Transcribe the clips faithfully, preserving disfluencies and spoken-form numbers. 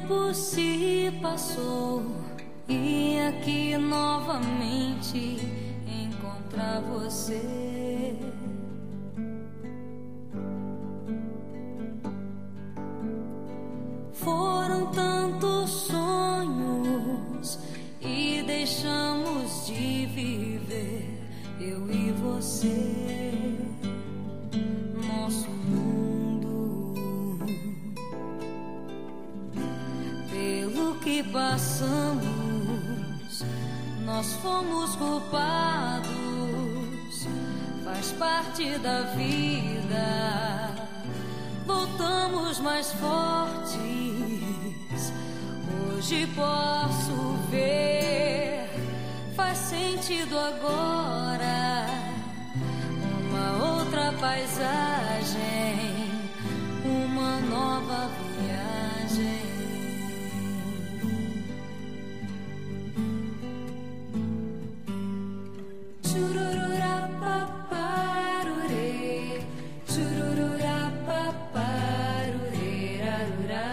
tempo se passou e aqui novamente encontrar você. Foram tantos sonhos e deixamos de viver, eu e você, nosso mundo. Pelo que passamos, nós fomos culpados, faz parte da vida. Voltamos mais fortes, hoje posso ver, faz sentido agora, uma outra paisagem, uma nova viagem. Chururura paparure, chururura paparure, rarura.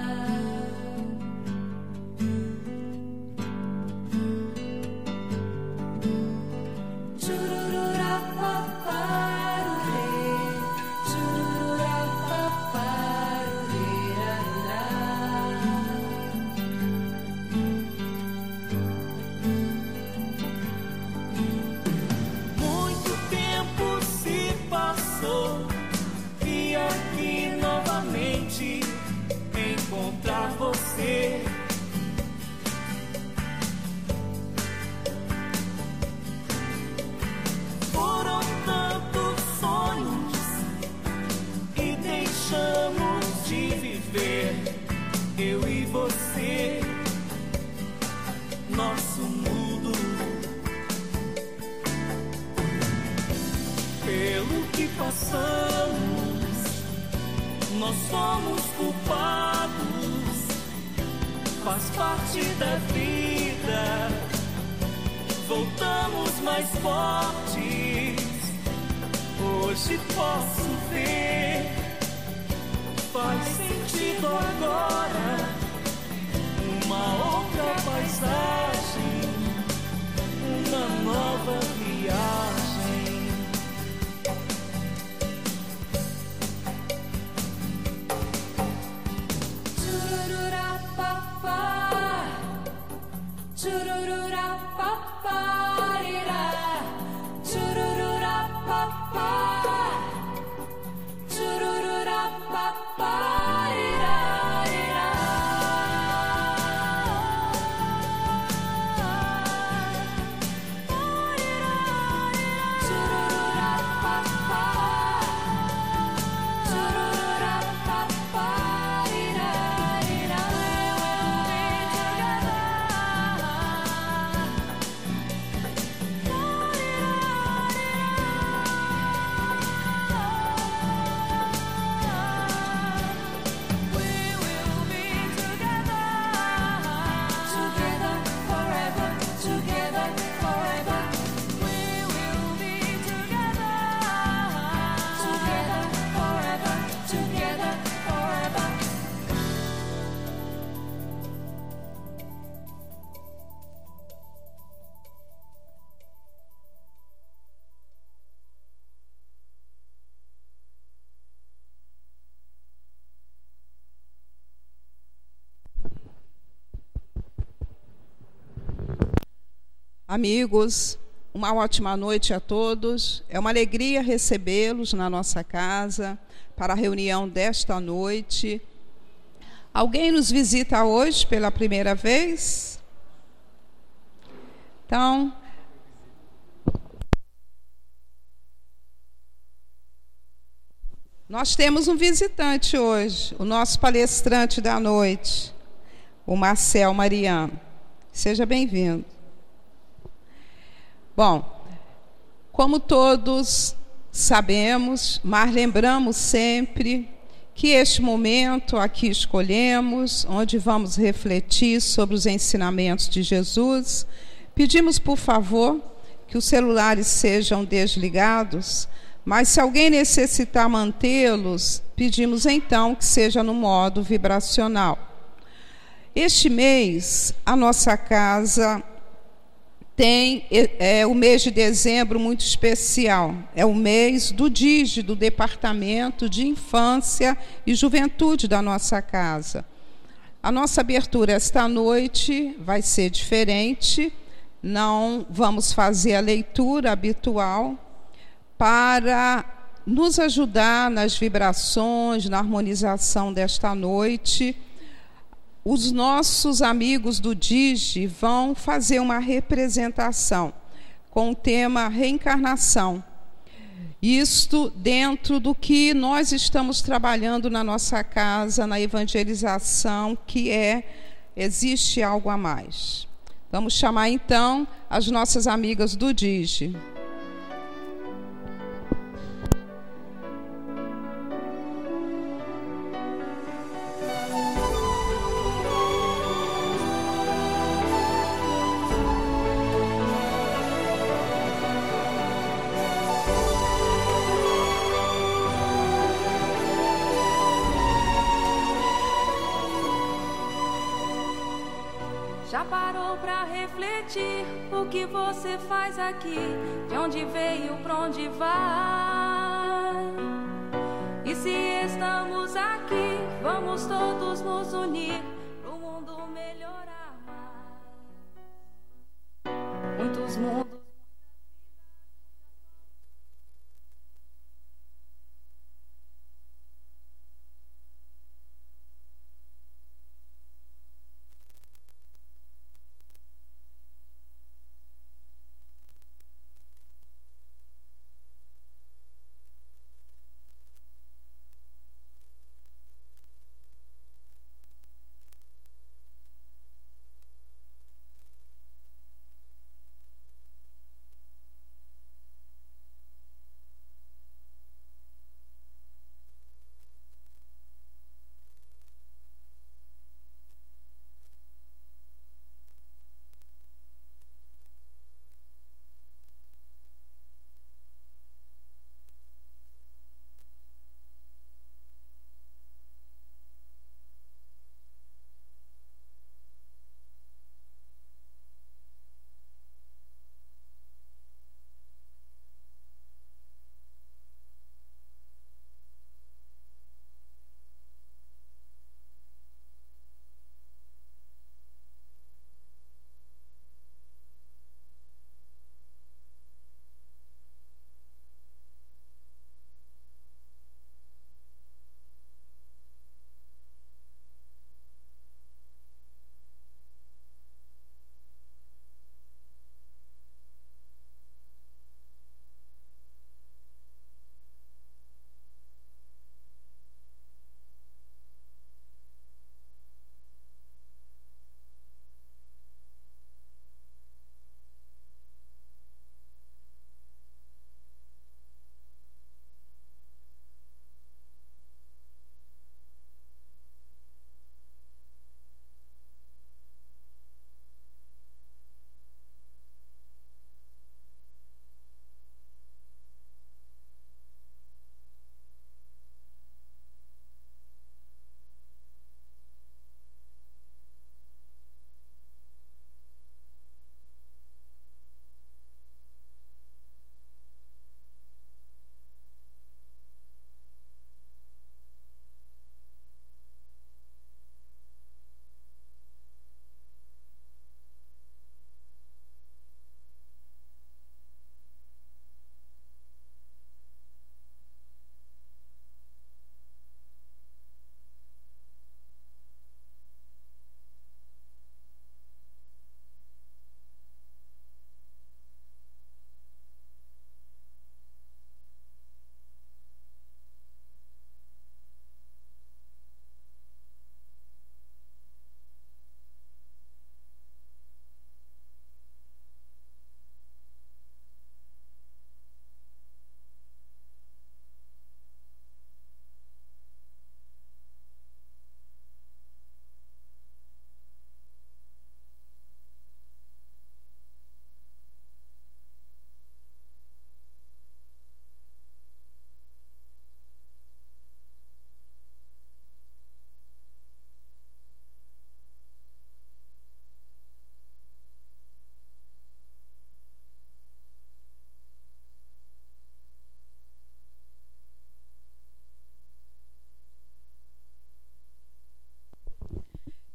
Chururura paparure, chururura paparure, rarura. Muito tempo se passou e aqui novamente encontrar você. Foram tantos sonhos e deixamos de viver, eu e você, nosso mundo. Pelo que passamos, nós somos culpados, faz parte da vida. Voltamos mais fortes, hoje posso ver, faz sentido agora, uma outra paisagem, uma nova viagem. Chururura papá, chururura paparira, chururura papá, chururura paparira, chururura papá, chururura paparira. Amigos, uma ótima noite a todos. É uma alegria recebê-los na nossa casa para a reunião desta noite. Alguém nos visita hoje pela primeira vez? Então, nós temos um visitante hoje, o nosso palestrante da noite, o Marcel Mariano. Seja bem-vindo. Bom, como todos sabemos, mas lembramos sempre que este momento aqui escolhemos, onde vamos refletir sobre os ensinamentos de Jesus, pedimos, por favor, que os celulares sejam desligados, mas se alguém necessitar mantê-los, pedimos então que seja no modo vibracional. Este mês, a nossa casa tem é, o mês de dezembro muito especial. É o mês do D I G, do Departamento de Infância e Juventude da nossa casa. A nossa abertura esta noite vai ser diferente. Não vamos fazer a leitura habitual. Para nos ajudar nas vibrações, na harmonização desta noite, os nossos amigos do D I G vão fazer uma representação com o tema reencarnação. Isto dentro do que nós estamos trabalhando na nossa casa, na evangelização, que é existe algo a mais. Vamos chamar então as nossas amigas do D I G. Já parou pra refletir o que você faz aqui? De onde veio, pra onde vai? E se estamos aqui, vamos todos nos unir pro mundo melhorar mais. Muitos mundos.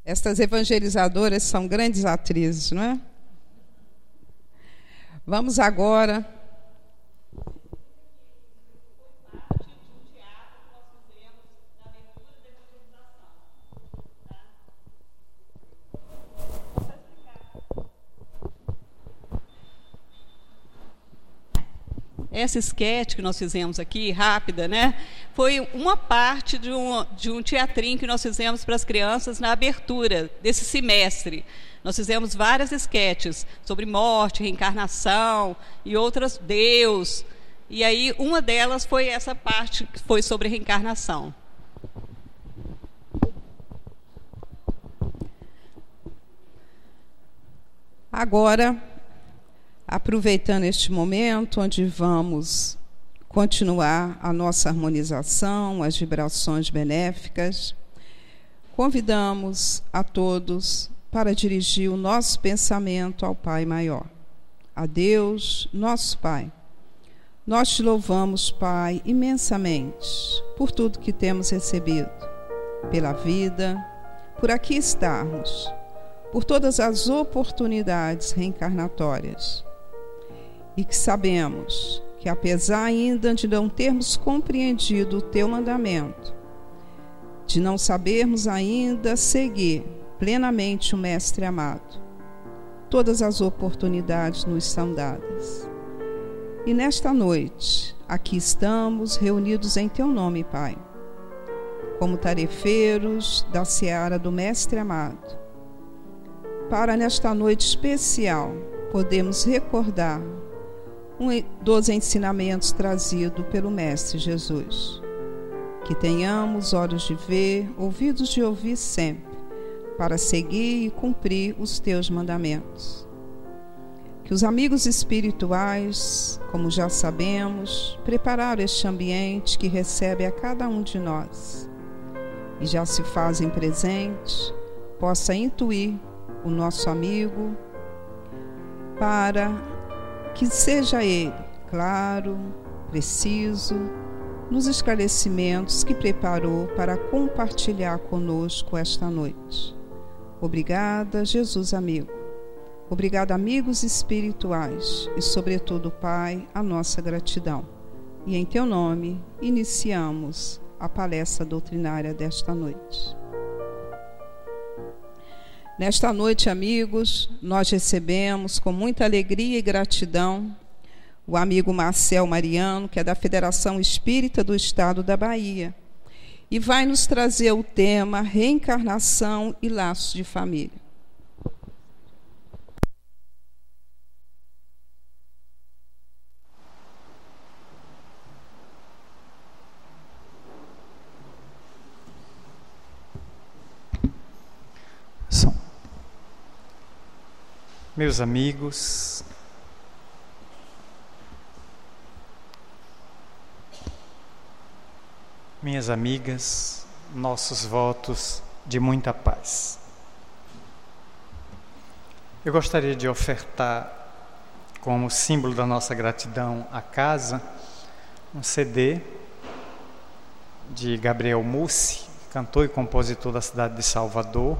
Estas evangelizadoras são grandes atrizes, não é? Vamos agora... Essa esquete que nós fizemos aqui, rápida, né, foi uma parte de um, de um teatrinho que nós fizemos para as crianças na abertura desse semestre. Nós fizemos várias esquetes sobre morte, reencarnação e outras, Deus. E aí, uma delas foi essa parte que foi sobre reencarnação. Agora... aproveitando este momento onde vamos continuar a nossa harmonização, as vibrações benéficas, convidamos a todos para dirigir o nosso pensamento ao Pai Maior, a Deus, nosso Pai. Nós te louvamos, Pai, imensamente por tudo que temos recebido, pela vida, por aqui estarmos, por todas as oportunidades reencarnatórias. E que sabemos que, apesar ainda de não termos compreendido o teu mandamento, de não sabermos ainda seguir plenamente o Mestre amado, todas as oportunidades nos são dadas. E nesta noite, aqui estamos reunidos em teu nome, Pai, como tarefeiros da seara do Mestre amado, para nesta noite especial podemos recordar um dos ensinamentos trazidos pelo Mestre Jesus. Que tenhamos olhos de ver, ouvidos de ouvir sempre, para seguir e cumprir os teus mandamentos. Que os amigos espirituais, como já sabemos, prepararam este ambiente que recebe a cada um de nós e já se fazem presente, possa intuir o nosso amigo para que seja ele claro, preciso, nos esclarecimentos que preparou para compartilhar conosco esta noite. Obrigada, Jesus amigo. Obrigada, amigos espirituais e, sobretudo, Pai, a nossa gratidão. E em teu nome, iniciamos a palestra doutrinária desta noite. Nesta noite, amigos, nós recebemos com muita alegria e gratidão o amigo Marcel Mariano, que é da Federação Espírita do Estado da Bahia, e vai nos trazer o tema Reencarnação e Laços de Família. Meus amigos, minhas amigas, nossos votos de muita paz. Eu gostaria de ofertar, como símbolo da nossa gratidão à casa, um C D de Gabriel Mussi, cantor e compositor da cidade de Salvador,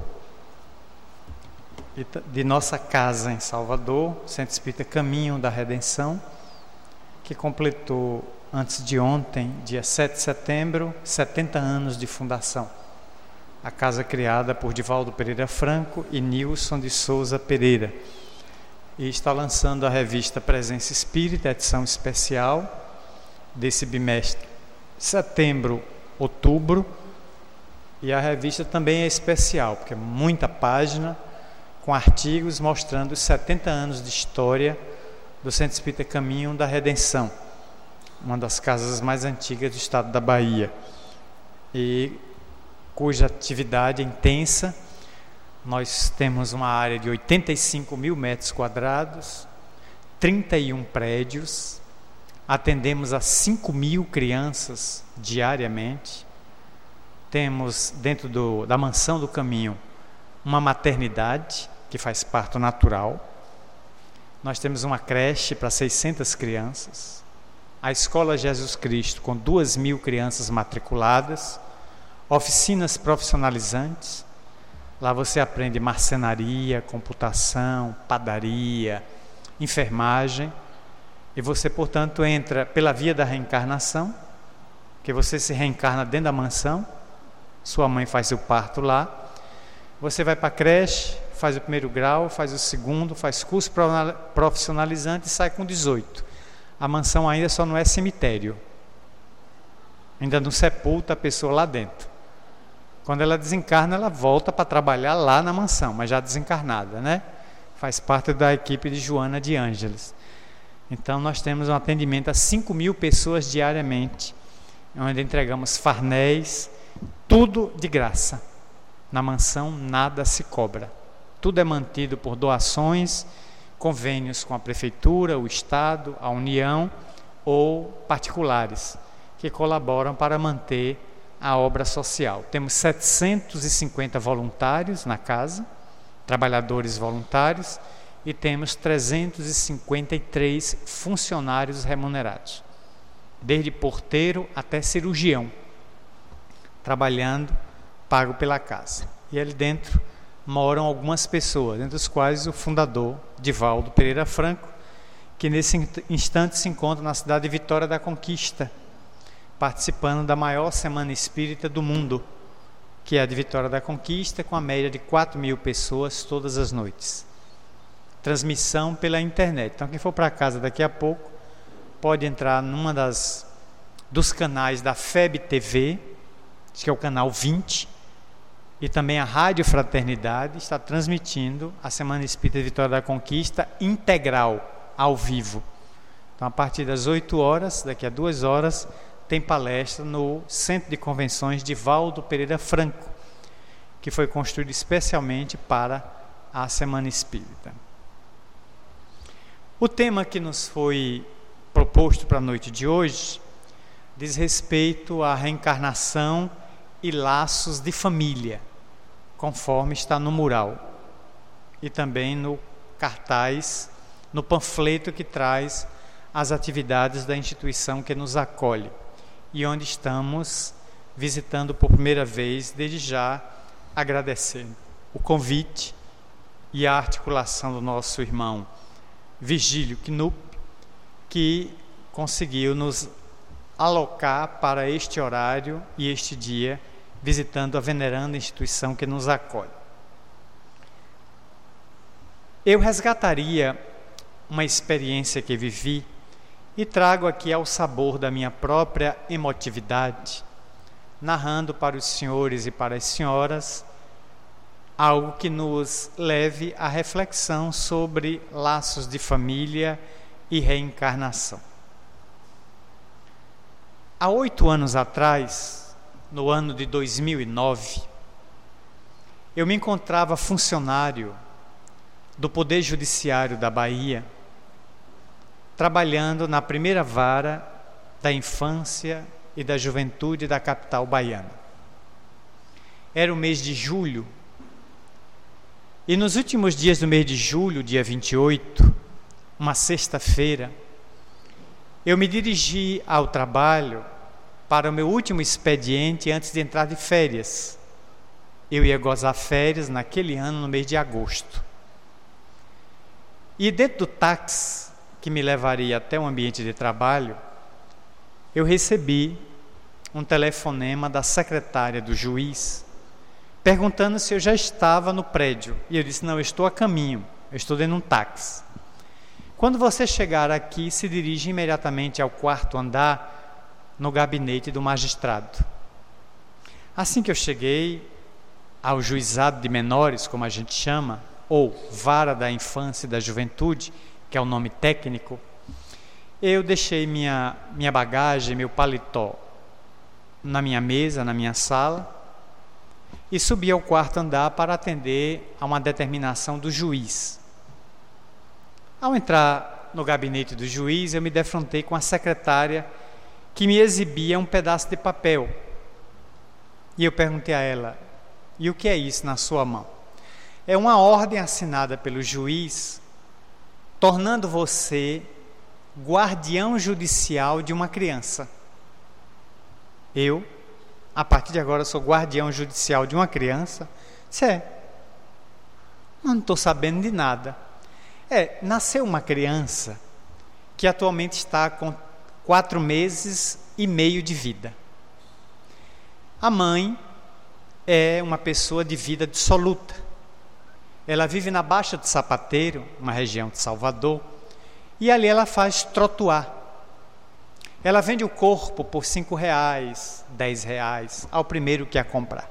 de nossa casa em Salvador, Centro Espírita Caminho da Redenção, que completou antes de ontem, dia sete de setembro, setenta anos de fundação. A casa criada por Divaldo Pereira Franco e Nilson de Souza Pereira. E está lançando a revista Presença Espírita, edição especial desse bimestre, setembro, outubro. E a revista também é especial, porque é muita página, com artigos mostrando os setenta anos de história do Centro Espírita Caminho da Redenção, uma das casas mais antigas do estado da Bahia, e cuja atividade é intensa. Nós temos uma área de oitenta e cinco mil metros quadrados, trinta e um prédios, atendemos a cinco mil crianças diariamente, temos dentro do, da Mansão do Caminho uma maternidade, que faz parto natural. Nós temos uma creche para seiscentas crianças, a Escola Jesus Cristo com duas mil crianças matriculadas, oficinas profissionalizantes, Lá você aprende marcenaria, computação, padaria, enfermagem. E você, portanto, entra pela via da reencarnação, que você se reencarna dentro da mansão, sua mãe faz o parto lá, você vai para a creche, faz o primeiro grau, faz o segundo, faz curso profissionalizante e sai com dezoito. A mansão ainda só não é cemitério, ainda não sepulta a pessoa lá dentro. Quando ela desencarna, ela volta para trabalhar lá na mansão, mas já desencarnada, né? Faz parte da equipe de Joana de Ângeles. Então nós temos um atendimento a cinco mil pessoas diariamente, onde entregamos farnéis, tudo de graça. Na mansão nada se cobra. Tudo é mantido por doações, convênios com a prefeitura, o Estado, a União ou particulares que colaboram para manter a obra social. Temos setecentos e cinquenta voluntários na casa, trabalhadores voluntários, e temos trezentos e cinquenta e três funcionários remunerados, desde porteiro até cirurgião, trabalhando, pago pela casa. E ali dentro moram algumas pessoas, entre as quais o fundador, Divaldo Pereira Franco, que nesse instante se encontra na cidade de Vitória da Conquista, participando da maior semana espírita do mundo, que é a de Vitória da Conquista, com a média de quatro mil pessoas todas as noites. Transmissão pela internet. Então quem for para casa daqui a pouco pode entrar numa das dos canais da F E B T V, que é o canal vinte, e também a Rádio Fraternidade está transmitindo a Semana Espírita de Vitória da Conquista integral, ao vivo. Então a partir das oito horas, daqui a duas horas, tem palestra no Centro de Convenções Divaldo Pereira Franco, que foi construído especialmente para a Semana Espírita. O tema que nos foi proposto para a noite de hoje diz respeito à reencarnação e laços de família, conforme está no mural e também no cartaz, no panfleto que traz as atividades da instituição que nos acolhe e onde estamos visitando por primeira vez, desde já agradecendo o convite e a articulação do nosso irmão Virgílio Knupp, que conseguiu nos alocar para este horário e este dia, visitando a veneranda instituição que nos acolhe. Eu resgataria uma experiência que vivi e trago aqui ao sabor da minha própria emotividade, narrando para os senhores e para as senhoras algo que nos leve à reflexão sobre laços de família e reencarnação. Há oito anos atrás, no ano de dois mil e nove, eu me encontrava funcionário do Poder Judiciário da Bahia, trabalhando na primeira vara da infância e da juventude da capital baiana. Era o mês de julho, e nos últimos dias do mês de julho, dia vinte e oito, uma sexta-feira, eu me dirigi ao trabalho para o meu último expediente antes de entrar de férias. Eu ia gozar férias naquele ano, no mês de agosto. E dentro do táxi que me levaria até o ambiente de trabalho, eu recebi um telefonema da secretária do juiz, perguntando se eu já estava no prédio. E eu disse, não, eu estou a caminho, eu estou dentro de um táxi. Quando você chegar aqui, se dirige imediatamente ao quarto andar, no gabinete do magistrado. Assim que eu cheguei ao juizado de menores, como a gente chama, ou vara da infância e da juventude, que é o nome técnico, eu deixei minha, minha bagagem, meu paletó na minha mesa, na minha sala, e subi ao quarto andar para atender a uma determinação do juiz. Ao entrar no gabinete do juiz, eu me defrontei com a secretária que me exibia um pedaço de papel. E eu perguntei a ela, e o que é isso na sua mão? É uma ordem assinada pelo juiz, tornando você guardião judicial de uma criança. Eu, a partir de agora, sou guardião judicial de uma criança? Isso é, Não estou sabendo de nada. É, nasceu uma criança que atualmente está com quatro meses e meio de vida. A mãe é uma pessoa de vida dissoluta. Ela vive na Baixa do Sapateiro, uma região de Salvador, e ali ela faz trotuar. Ela vende o corpo por cinco reais, dez reais, ao primeiro que a comprar.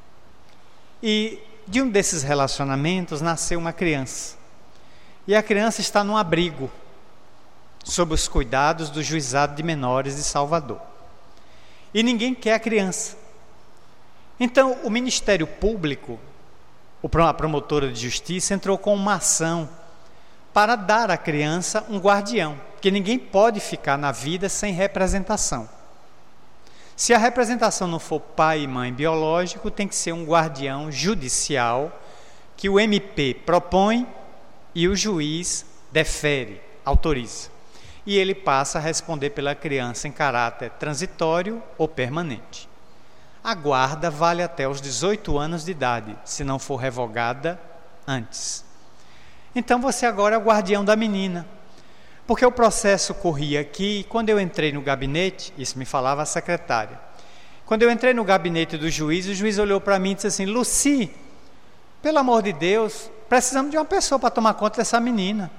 E de um desses relacionamentos nasceu uma criança. E a criança está num abrigo, sob os cuidados do Juizado de Menores de Salvador. E ninguém quer a criança. Então, o Ministério Público, a promotora de justiça, entrou com uma ação para dar à criança um guardião, porque ninguém pode ficar na vida sem representação. Se a representação não for pai e mãe biológico, tem que ser um guardião judicial que o M P propõe e o juiz defere, autoriza. E ele passa a responder pela criança em caráter transitório ou permanente. A guarda vale até os dezoito anos de idade, se não for revogada antes. Então você agora é o guardião da menina. Porque o processo corria aqui, e quando eu entrei no gabinete, isso me falava a secretária, quando eu entrei no gabinete do juiz, o juiz olhou para mim e disse assim: Luci, pelo amor de Deus, precisamos de uma pessoa para tomar conta dessa menina.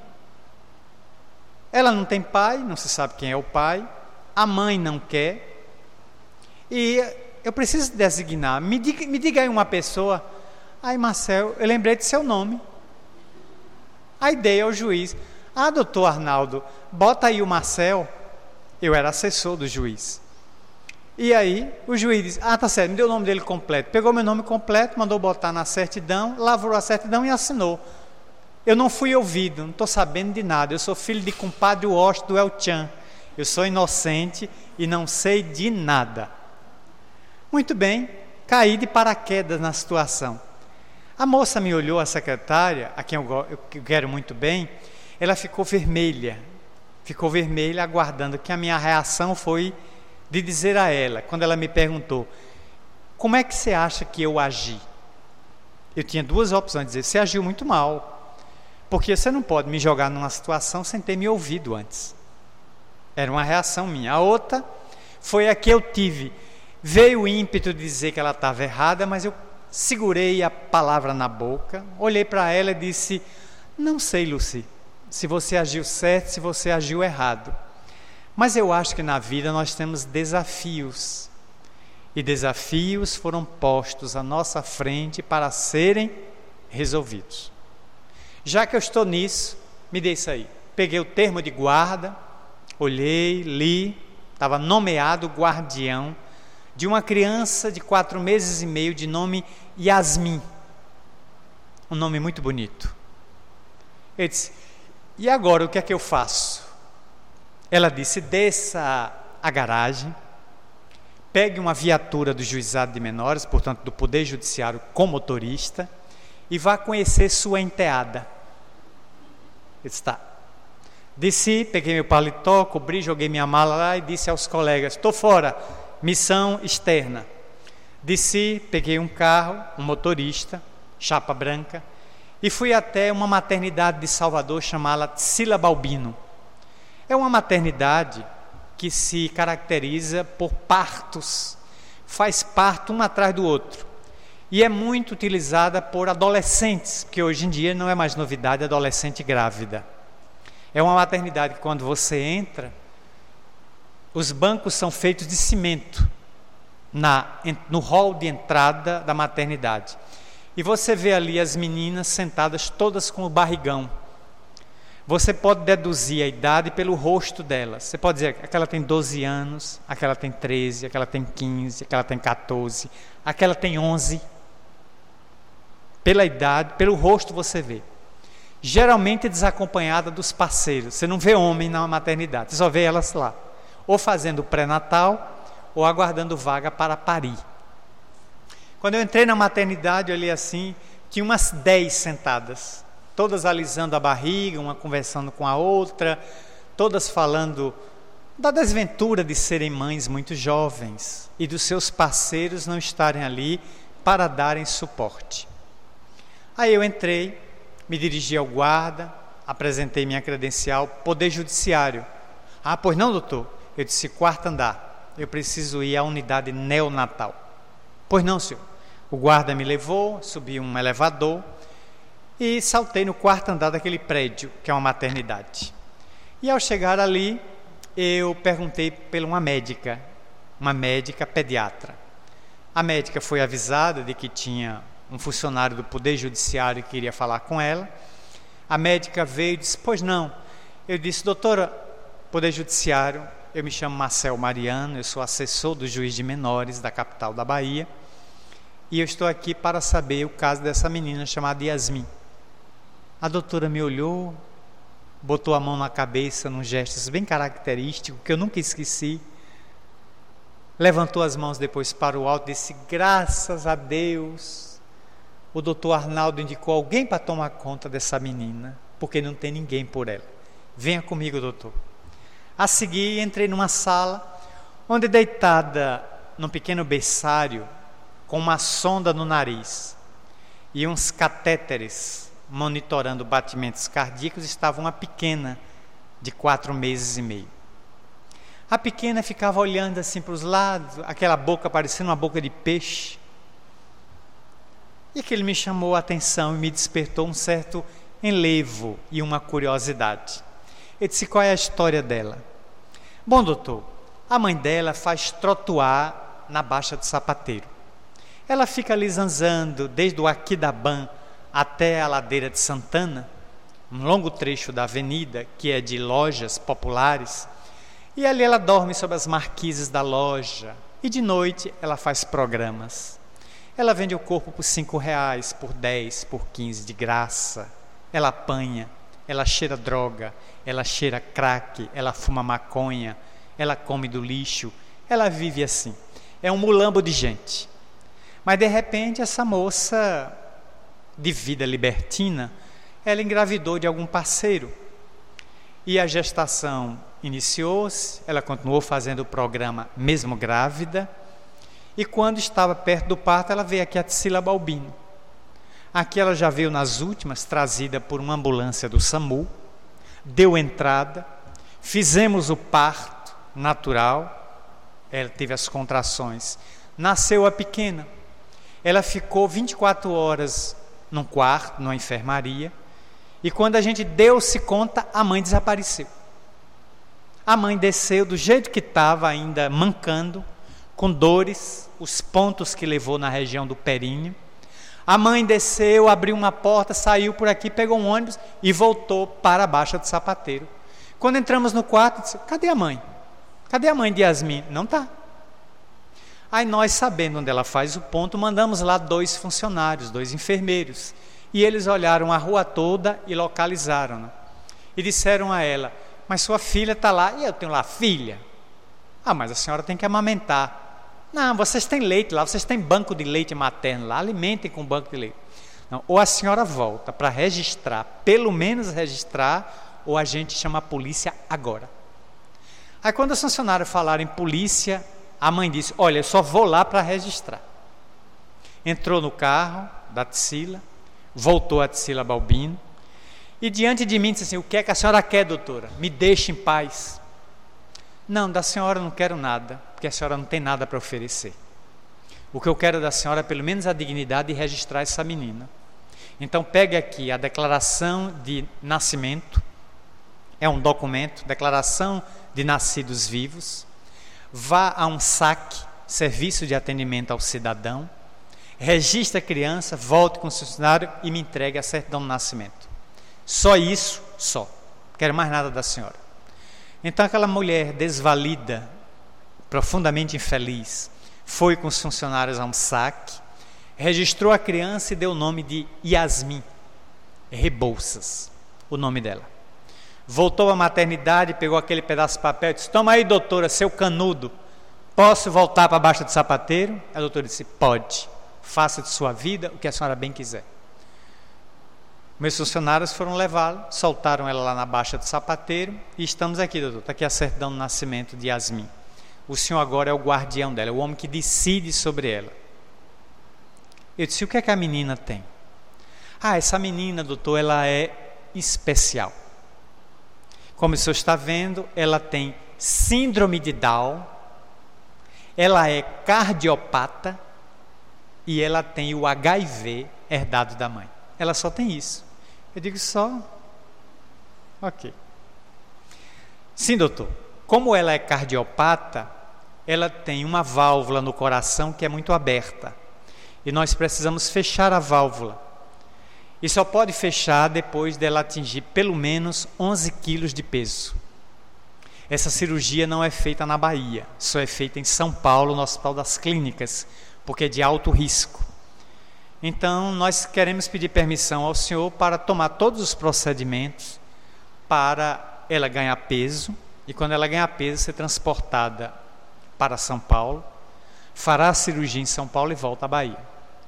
Ela não tem pai, não se sabe quem é o pai, a mãe não quer, e eu preciso designar, me diga, me diga aí uma pessoa. Aí, Marcel, eu lembrei de seu nome. Aí dei ao juiz: ah, doutor Arnaldo, bota aí o Marcel. Eu era assessor do juiz. E aí o juiz disse: ah, tá certo, me deu o nome dele completo. Pegou meu nome completo, mandou botar na certidão, lavrou a certidão e assinou. Eu não fui ouvido, não estou sabendo de nada. Eu sou filho de compadre Washington do El Chan. Eu sou inocente e não sei de nada. Muito bem, caí de paraquedas na situação. A moça me olhou, a secretária, a quem eu, eu quero muito bem, ela ficou vermelha, ficou vermelha aguardando, que a minha reação foi de dizer a ela, quando ela me perguntou: como é que você acha que eu agi? Eu tinha duas opções, dizer: você agiu muito mal, porque você não pode me jogar numa situação sem ter me ouvido antes. Era uma reação minha. A outra foi a que eu tive. Veio o ímpeto de dizer que ela estava errada, mas eu segurei a palavra na boca, olhei para ela e disse: não sei, Luci, se você agiu certo, se você agiu errado, mas eu acho que na vida nós temos desafios, e desafios foram postos à nossa frente para serem resolvidos. Já que eu estou nisso, me dê isso aí. Peguei o termo de guarda, olhei, li, estava nomeado guardião de uma criança de quatro meses e meio de nome Yasmin, um nome muito bonito. Eu disse: e agora o que é que eu faço? Ela disse: desça a garagem, pegue uma viatura do Juizado de Menores, portanto do Poder Judiciário com motorista, e vá conhecer sua enteada. Eu disse: tá. Desci, peguei meu paletó, cobri, joguei minha mala lá e disse aos colegas: estou fora, missão externa. Desci, peguei um carro, um motorista, chapa branca, e fui até uma maternidade de Salvador chamada Cila Balbino. É uma maternidade que se caracteriza por partos, faz parto um atrás do outro, e é muito utilizada por adolescentes, porque hoje em dia não é mais novidade adolescente grávida. É uma maternidade que, quando você entra, os bancos são feitos de cimento na, no hall de entrada da maternidade. E você vê ali as meninas sentadas todas com o barrigão. Você pode deduzir a idade pelo rosto delas. Você pode dizer: aquela tem doze anos, aquela tem treze, aquela tem quinze, aquela tem catorze, aquela tem onze. Pela idade, pelo rosto você vê. Geralmente desacompanhada dos parceiros. Você não vê homem na maternidade, você só vê elas lá, ou fazendo pré-natal, ou aguardando vaga para parir. Quando eu entrei na maternidade, eu olhei assim, tinha umas dez sentadas, todas alisando a barriga, uma conversando com a outra, todas falando da desventura de serem mães muito jovens e dos seus parceiros não estarem ali para darem suporte. Aí eu entrei, me dirigi ao guarda, apresentei minha credencial, Poder Judiciário. Ah, pois não, doutor? Eu disse, quarto andar, eu preciso ir à unidade neonatal. Pois não, senhor. O guarda me levou, subi um elevador e saltei no quarto andar daquele prédio, que é uma maternidade. E ao chegar ali, eu perguntei por uma médica, uma médica pediatra. A médica foi avisada de que tinha um funcionário do Poder Judiciário que queria falar com ela. A médica veio e disse, pois não. Eu disse, doutora, Poder Judiciário, eu me chamo Marcel Mariano, eu sou assessor do juiz de menores da capital da Bahia e eu estou aqui para saber o caso dessa menina chamada Yasmin. A doutora me olhou, botou a mão na cabeça num gesto bem característico que eu nunca esqueci, levantou as mãos depois para o alto e disse, graças a Deus, o doutor Arnaldo indicou alguém para tomar conta dessa menina, porque não tem ninguém por ela. Venha comigo, doutor. A seguir, entrei numa sala, onde deitada num pequeno berçário, com uma sonda no nariz e uns catéteres monitorando batimentos cardíacos, estava uma pequena de quatro meses e meio. A pequena ficava olhando assim para os lados, aquela boca parecendo uma boca de peixe. E aquilo me chamou a atenção e me despertou um certo enlevo e uma curiosidade. Eu disse, qual é a história dela? Bom, doutor, a mãe dela faz trotuar na Baixa do Sapateiro. Ela fica ali zanzando desde o Aquidabã até a ladeira de Santana, um longo trecho da avenida que é de lojas populares, e ali ela dorme sob as marquises da loja, e de noite ela faz programas. Ela vende o corpo por cinco reais, por dez, por quinze, de graça. Ela apanha, ela cheira droga, ela cheira crack, ela fuma maconha, ela come do lixo, ela vive assim. É um mulambo de gente. Mas de repente essa moça de vida libertina, ela engravidou de algum parceiro. E a gestação iniciou-se, ela continuou fazendo o programa mesmo grávida, e quando estava perto do parto, ela veio aqui a Tarsila Balbino. Aqui ela já veio nas últimas, trazida por uma ambulância do SAMU, deu entrada, fizemos o parto natural, ela teve as contrações, nasceu a pequena. Ela ficou vinte e quatro horas num quarto, numa enfermaria, e quando a gente deu-se conta, a mãe desapareceu. A mãe desceu do jeito que estava, ainda mancando, com dores, os pontos que levou na região do períneo. A mãe desceu, abriu uma porta, saiu por aqui, pegou um ônibus e voltou para a Baixa do Sapateiro. Quando entramos no quarto, disse, cadê a mãe? Cadê a mãe de Yasmin? Não está. Aí nós, sabendo onde ela faz o ponto, mandamos lá dois funcionários, dois enfermeiros. E eles olharam a rua toda e localizaram-na. E disseram a ela, mas sua filha está lá. E eu tenho lá filha. Ah, mas a senhora tem que amamentar. Não, vocês têm leite lá, vocês têm banco de leite materno lá, alimentem com banco de leite. Não, ou a senhora volta para registrar, pelo menos registrar, ou a gente chama a polícia agora. Aí quando os funcionários falaram em polícia, a mãe disse, olha, eu só vou lá para registrar. Entrou no carro da Tarsila, voltou a Tarsila Balbino, e diante de mim disse assim, o que é que a senhora quer, doutora? Me deixe em paz. Não, da senhora não quero nada, porque a senhora não tem nada para oferecer. O que eu quero da senhora é pelo menos a dignidade de registrar essa menina. Então pegue aqui a declaração de nascimento, é um documento, declaração de nascidos vivos, vá a um S A C, Serviço de Atendimento ao Cidadão, registre a criança, volte com o funcionário e me entregue a certidão de nascimento. Só isso, só. Não quero mais nada da senhora. Então aquela mulher desvalida, profundamente infeliz, foi com os funcionários a um S A C, registrou a criança e deu o nome de Yasmin Rebouças, o nome dela. Voltou à maternidade, pegou aquele pedaço de papel e disse, toma aí, doutora, seu canudo, posso voltar para a Baixa do Sapateiro? A doutora disse, pode, faça de sua vida o que a senhora bem quiser. Meus funcionários foram levá-la, soltaram ela lá na Baixa do Sapateiro e estamos aqui, doutor, está aqui a certidão de nascimento de Yasmin. O senhor agora é o guardião dela, é o homem que decide sobre ela. Eu disse, o que é que a menina tem? Ah, essa menina, doutor, ela é especial. Como o senhor está vendo, ela tem síndrome de Down, ela é cardiopata e ela tem o H I V herdado da mãe. Ela só tem isso. Eu digo só? Ok. Sim, doutor. Como ela é cardiopata, ela tem uma válvula no coração que é muito aberta. E nós precisamos fechar a válvula. E só pode fechar depois dela atingir pelo menos onze quilos de peso. Essa cirurgia não é feita na Bahia, só é feita em São Paulo, no Hospital das Clínicas, porque é de alto risco. Então, nós queremos pedir permissão ao senhor para tomar todos os procedimentos para ela ganhar peso, e quando ela ganhar peso, ser transportada para São Paulo, fará a cirurgia em São Paulo e volta à Bahia.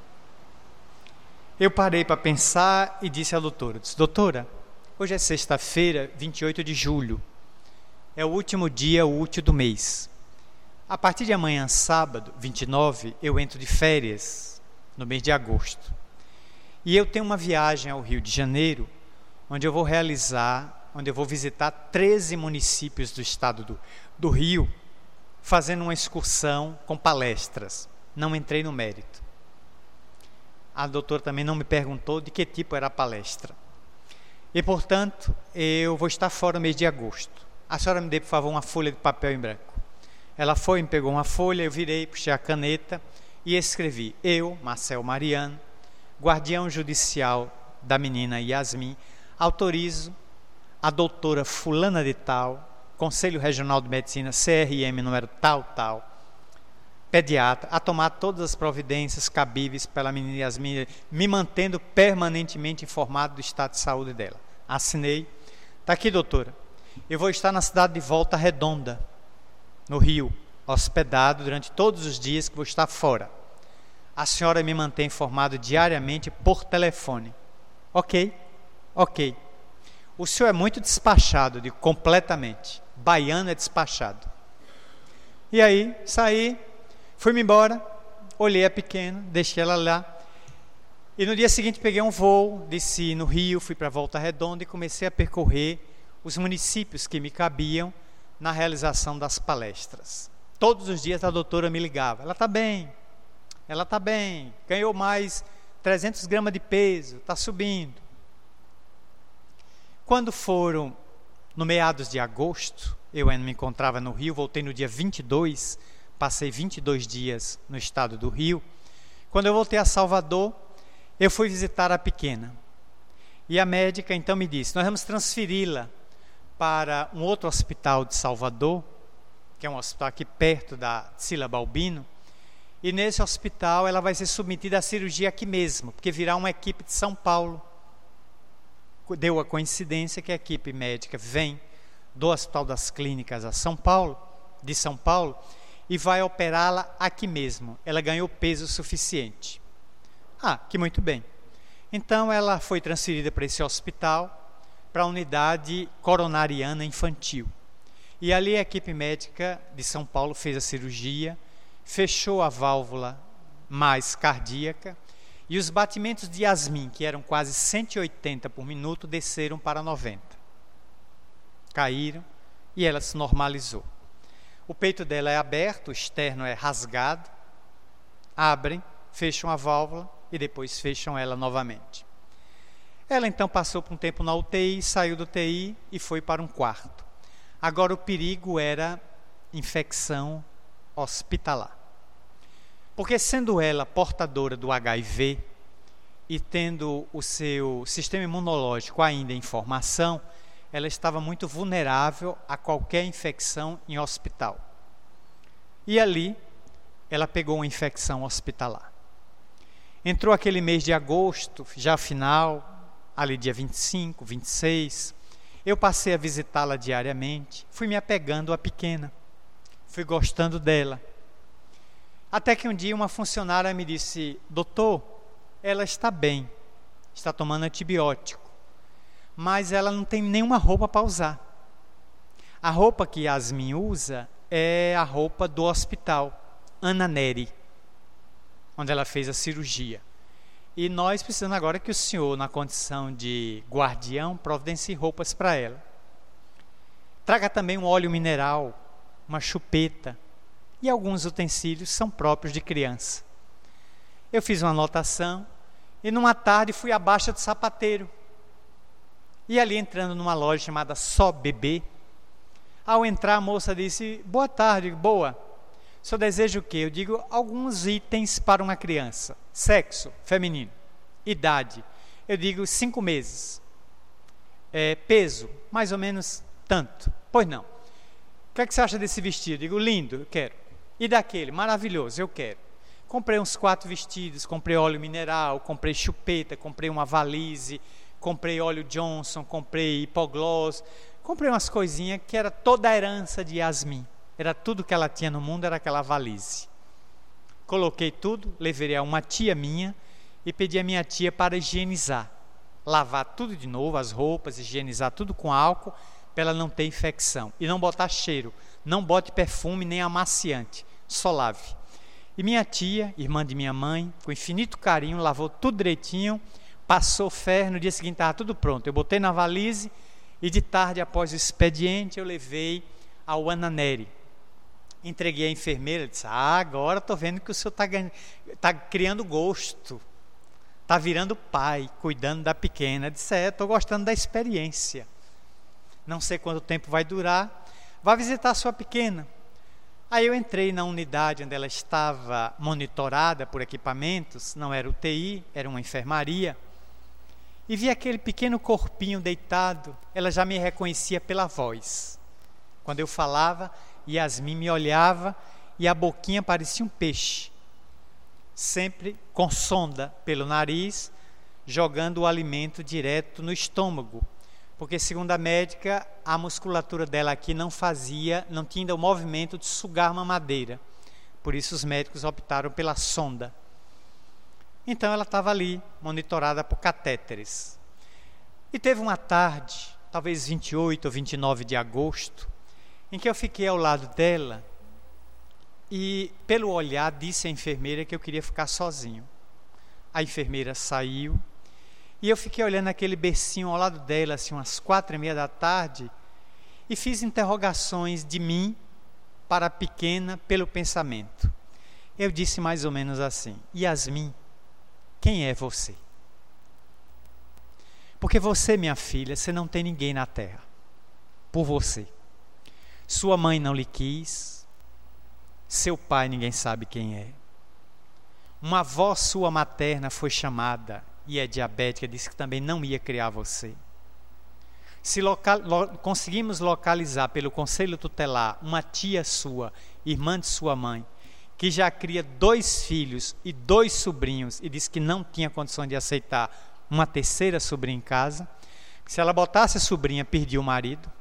Eu parei para pensar e disse à doutora, disse, doutora, hoje é sexta-feira, vinte e oito de julho, é o último dia útil do mês. A partir de amanhã, sábado, vinte e nove, eu entro de férias, no mês de agosto. E eu tenho uma viagem ao Rio de Janeiro, onde eu vou realizar, onde eu vou visitar treze municípios do estado do, do Rio, fazendo uma excursão com palestras. Não entrei no mérito. A doutora também não me perguntou de que tipo era a palestra. E, portanto, eu vou estar fora no mês de agosto. A senhora me dê, por favor, uma folha de papel em branco. Ela foi, me pegou uma folha, eu virei, puxei a caneta e escrevi: eu, Marcel Mariano, guardião judicial da menina Yasmin, autorizo a doutora fulana de tal, Conselho Regional de Medicina, C R M número tal, tal, pediatra, a tomar todas as providências cabíveis pela menina Yasmin, me mantendo permanentemente informado do estado de saúde dela. Assinei. Está aqui, doutora. Eu vou estar na cidade de Volta Redonda, no Rio, hospedado durante todos os dias que vou estar fora. A senhora me mantém informado diariamente por telefone. Ok, ok. O senhor é muito despachado, digo, completamente. Baiano é despachado. E aí, saí, fui-me embora, olhei a pequena, deixei ela lá. E no dia seguinte peguei um voo, desci no Rio, fui para Volta Redonda e comecei a percorrer os municípios que me cabiam na realização das palestras. Todos os dias a doutora me ligava. Ela está bem, ela está bem, ganhou mais trezentos gramas de peso, está subindo. Quando foram no meados de agosto, eu ainda me encontrava no Rio, voltei no dia vinte e dois, passei vinte e dois dias no estado do Rio. Quando eu voltei a Salvador, eu fui visitar a pequena. E a médica então me disse, nós vamos transferi-la para um outro hospital de Salvador, que é um hospital aqui perto da Cila Balbino, e nesse hospital ela vai ser submetida à cirurgia aqui mesmo, porque virá uma equipe de São Paulo. Deu a coincidência que a equipe médica vem do Hospital das Clínicas a São Paulo, de São Paulo, e vai operá-la aqui mesmo. Ela ganhou peso suficiente. Ah, que muito bem. Então ela foi transferida para esse hospital, para a unidade coronariana infantil. E ali a equipe médica de São Paulo fez a cirurgia, fechou a válvula mais cardíaca, e os batimentos de Yasmin, que eram quase cento e oitenta por minuto, desceram para noventa. Caíram e ela se normalizou. O peito dela é aberto, o externo é rasgado, abrem, fecham a válvula e depois fecham ela novamente. Ela então passou por um tempo na U T I, saiu do U T I e foi para um quarto. Agora o perigo era infecção hospitalar. Porque sendo ela portadora do H I V e tendo o seu sistema imunológico ainda em formação, ela estava muito vulnerável a qualquer infecção em hospital. E ali ela pegou uma infecção hospitalar. Entrou aquele mês de agosto, já final, ali dia vinte e cinco, vinte e seis, eu passei a visitá-la diariamente, fui me apegando à pequena, fui gostando dela. Até que um dia uma funcionária me disse, doutor, ela está bem, está tomando antibiótico, mas ela não tem nenhuma roupa para usar. A roupa que Yasmin usa é a roupa do hospital, Ana Neri, onde ela fez a cirurgia. e nós precisamos agora que o senhor, na condição de guardião, providencie roupas para ela. Traga também um óleo mineral, uma chupeta e alguns utensílios são próprios de criança. Eu fiz uma anotação e numa tarde fui à Baixa do Sapateiro. E ali entrando numa loja chamada Só Bebê, ao entrar a moça disse, boa tarde, boa. O senhor deseja o quê? Eu digo, alguns itens para uma criança. Sexo, feminino. Idade, eu digo cinco meses. É, peso, mais ou menos tanto. Pois não. O que é que você acha desse vestido? Eu digo, lindo, eu quero. E daquele? Maravilhoso, eu quero. Comprei uns quatro vestidos, comprei óleo mineral, comprei chupeta, comprei uma valise, comprei óleo Johnson, comprei hipogloss, comprei umas coisinhas que era toda a herança de Yasmin. Era tudo que ela tinha no mundo, era aquela valise. Coloquei tudo, levei a uma tia minha e pedi a minha tia para higienizar. Lavar tudo de novo, as roupas, higienizar tudo com álcool, para ela não ter infecção. E não botar cheiro, não bote perfume nem amaciante, só lave. E minha tia, irmã de minha mãe, com infinito carinho, lavou tudo direitinho, passou ferro, no dia seguinte estava tudo pronto. Eu botei na valise e de tarde, após o expediente, eu levei ao Ananeri. Entreguei à enfermeira, disse, ah, agora estou vendo que o senhor está tá criando gosto, está virando pai, cuidando da pequena. Eu disse, é, estou gostando da experiência. Não sei quanto tempo vai durar, vá visitar a sua pequena. Aí eu entrei na unidade onde ela estava monitorada por equipamentos, não era U T I, era uma enfermaria, e vi aquele pequeno corpinho deitado. Ela já me reconhecia pela voz. Quando eu falava, Yasmin me olhava e a boquinha parecia um peixe, sempre com sonda pelo nariz, jogando o alimento direto no estômago, porque segundo a médica, a musculatura dela aqui não fazia, não tinha ainda o movimento de sugar mamadeira, por isso os médicos optaram pela sonda. Então ela estava ali, monitorada por catéteres. E teve uma tarde, talvez vinte e oito ou vinte e nove de agosto, em que eu fiquei ao lado dela e, pelo olhar, disse à enfermeira que eu queria ficar sozinho. A enfermeira saiu e eu fiquei olhando aquele bercinho ao lado dela, assim, umas quatro e meia da tarde, e fiz interrogações de mim para a pequena pelo pensamento. Eu disse mais ou menos assim, Yasmin, quem é você? Porque você, minha filha, você não tem ninguém na terra, por você. Sua mãe não lhe quis, seu pai ninguém sabe quem é. Uma avó sua materna foi chamada e é diabética, disse que também não ia criar você. Se local, lo, conseguimos localizar pelo conselho tutelar uma tia sua, irmã de sua mãe, que já cria dois filhos e dois sobrinhos e disse que não tinha condição de aceitar uma terceira sobrinha em casa, se ela botasse a sobrinha, perdia o marido.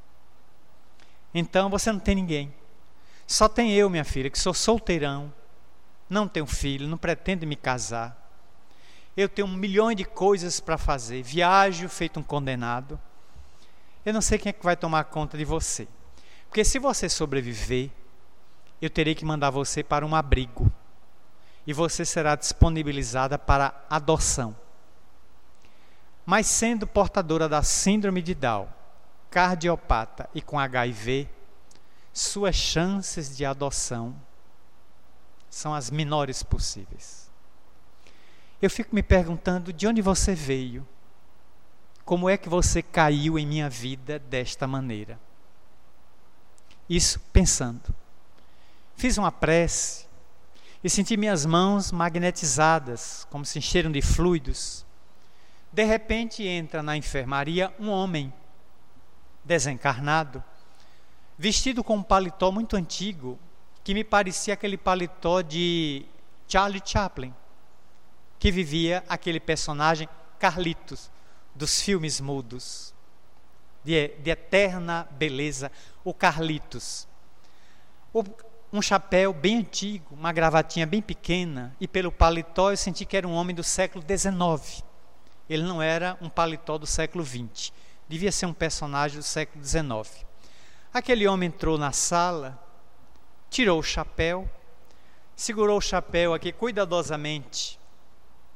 Então você não tem ninguém. Só tem eu, minha filha, que sou solteirão, não tenho filho, não pretendo me casar. Eu tenho milhões de coisas para fazer, viajo feito um condenado. Eu não sei quem é que vai tomar conta de você. Porque se você sobreviver, eu terei que mandar você para um abrigo. E você será disponibilizada para adoção. Mas sendo portadora da síndrome de Down, cardiopata e com H I V, suas chances de adoção são as menores possíveis. Eu fico me perguntando de onde você veio, como é que você caiu em minha vida desta maneira. Isso pensando. Fiz uma prece e senti minhas mãos magnetizadas, como se encheram de fluidos. De repente entra na enfermaria um homem desencarnado, vestido com um paletó muito antigo, que me parecia aquele paletó de Charlie Chaplin, que vivia aquele personagem Carlitos, dos filmes mudos, de, de eterna beleza, o Carlitos. O, um chapéu bem antigo, uma gravatinha bem pequena, e pelo paletó eu senti que era um homem do século dezenove. Ele não era um paletó do século vinte, devia ser um personagem do século dezenove. Aquele homem entrou na sala, tirou o chapéu, segurou o chapéu aqui cuidadosamente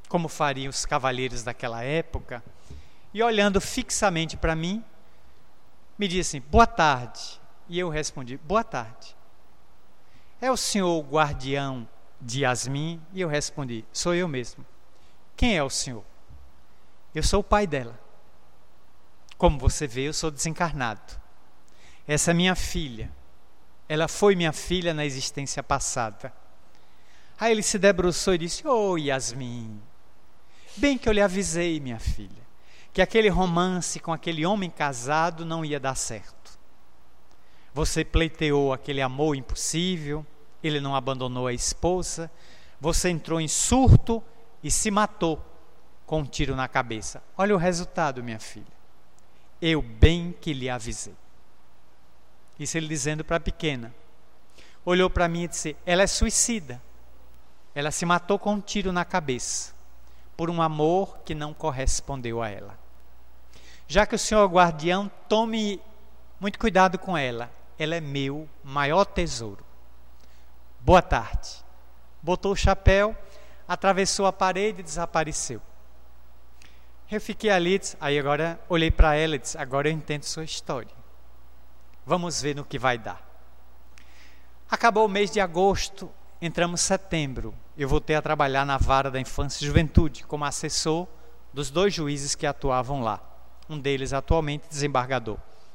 como fariam os cavalheiros daquela época, e olhando fixamente para mim, me disse assim, boa tarde. E eu respondi, boa tarde. É o senhor o guardião de Yasmin? E eu respondi, sou eu mesmo. Quem é o senhor? Eu sou o pai dela. Como você vê, eu sou desencarnado. Essa é minha filha. Ela foi minha filha na existência passada. Aí ele se debruçou e disse, ô oh, Yasmin, bem que eu lhe avisei, minha filha, que aquele romance com aquele homem casado não ia dar certo. Você pleiteou aquele amor impossível, ele não abandonou a esposa, você entrou em surto e se matou com um tiro na cabeça. Olha o resultado, minha filha. Eu bem que lhe avisei. Isso ele dizendo para a pequena. Olhou para mim e disse, ela é suicida. Ela se matou com um tiro na cabeça, por um amor que não correspondeu a ela. Já que o senhor é guardião, tome muito cuidado com ela. Ela é meu maior tesouro. Boa tarde. Botou o chapéu, atravessou a parede e desapareceu. Eu fiquei ali, disse, aí agora olhei para ela e disse, agora eu entendo sua história. Vamos ver no que vai dar. Acabou o mês de agosto, entramos em setembro. Eu voltei a trabalhar na vara da infância e juventude, como assessor dos dois juízes que atuavam lá. Um deles atualmente desembargador.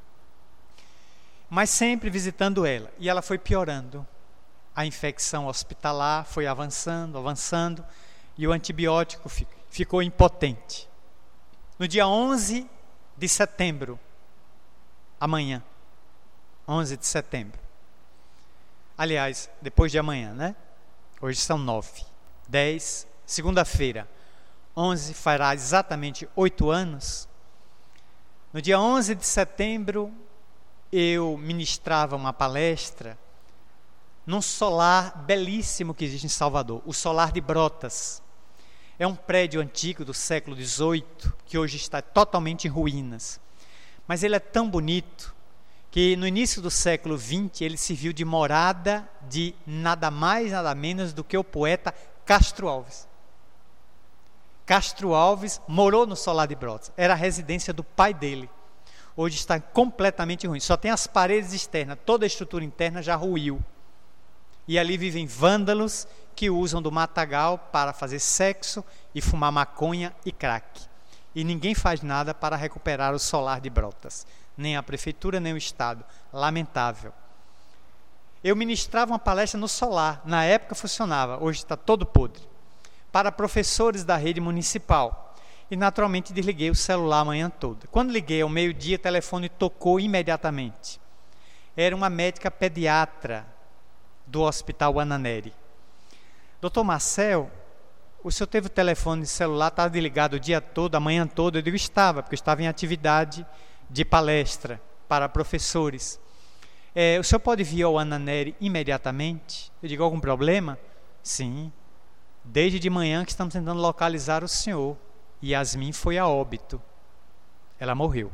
Mas sempre visitando ela. E ela foi piorando. A infecção hospitalar foi avançando, avançando. E o antibiótico ficou impotente. No dia onze de setembro, amanhã, onze de setembro. Aliás, depois de amanhã, né? Hoje são nove, dez, segunda-feira, onze, fará exatamente oito anos. No dia onze de setembro, eu ministrava uma palestra num solar belíssimo que existe em Salvador, o Solar de Brotas. É um prédio antigo do século dezoito, que hoje está totalmente em ruínas. Mas ele é tão bonito, que no início do século vinte, ele serviu de morada de nada mais, nada menos do que o poeta Castro Alves. Castro Alves morou no Solar de Brotas, era a residência do pai dele. Hoje está completamente ruim, só tem as paredes externas, toda a estrutura interna já ruiu. E ali vivem vândalos que usam do matagal para fazer sexo e fumar maconha e crack. E ninguém faz nada para recuperar o Solar de Brotas, nem a prefeitura, nem o Estado. Lamentável. Eu ministrava uma palestra no Solar, na época funcionava, hoje está todo podre, para professores da rede municipal. E naturalmente desliguei o celular a manhã toda. Quando liguei ao meio-dia, o telefone tocou imediatamente. Era uma médica pediatra do Hospital Ananeri. Doutor Marcel, o senhor teve o telefone celular, estava desligado o dia todo, a manhã toda? Eu digo, estava, porque eu estava em atividade de palestra para professores. É, o senhor pode vir ao Ananeri imediatamente? Eu digo, algum problema? Sim, desde de manhã que estamos tentando localizar o senhor. Yasmin foi a óbito. Ela morreu.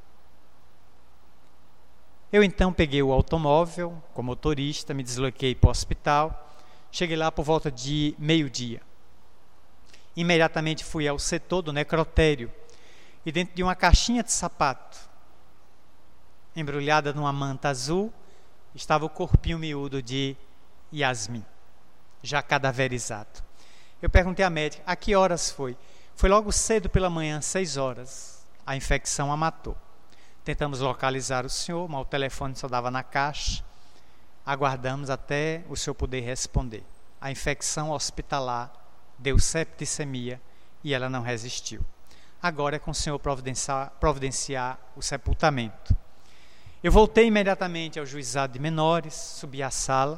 Eu então peguei o automóvel, com motorista, me desloquei para o hospital, cheguei lá por volta de meio-dia. Imediatamente fui ao setor do necrotério e dentro de uma caixinha de sapato, embrulhada numa manta azul, estava o corpinho miúdo de Yasmin, já cadaverizado. Eu perguntei à médica, a que horas foi? Foi logo cedo pela manhã, seis horas. A infecção a matou. Tentamos localizar o senhor, mas o telefone só dava na caixa. Aguardamos até o senhor poder responder. A infecção hospitalar deu septicemia e ela não resistiu. Agora é com o senhor providenciar, providenciar o sepultamento. Eu voltei imediatamente ao juizado de menores, subi à sala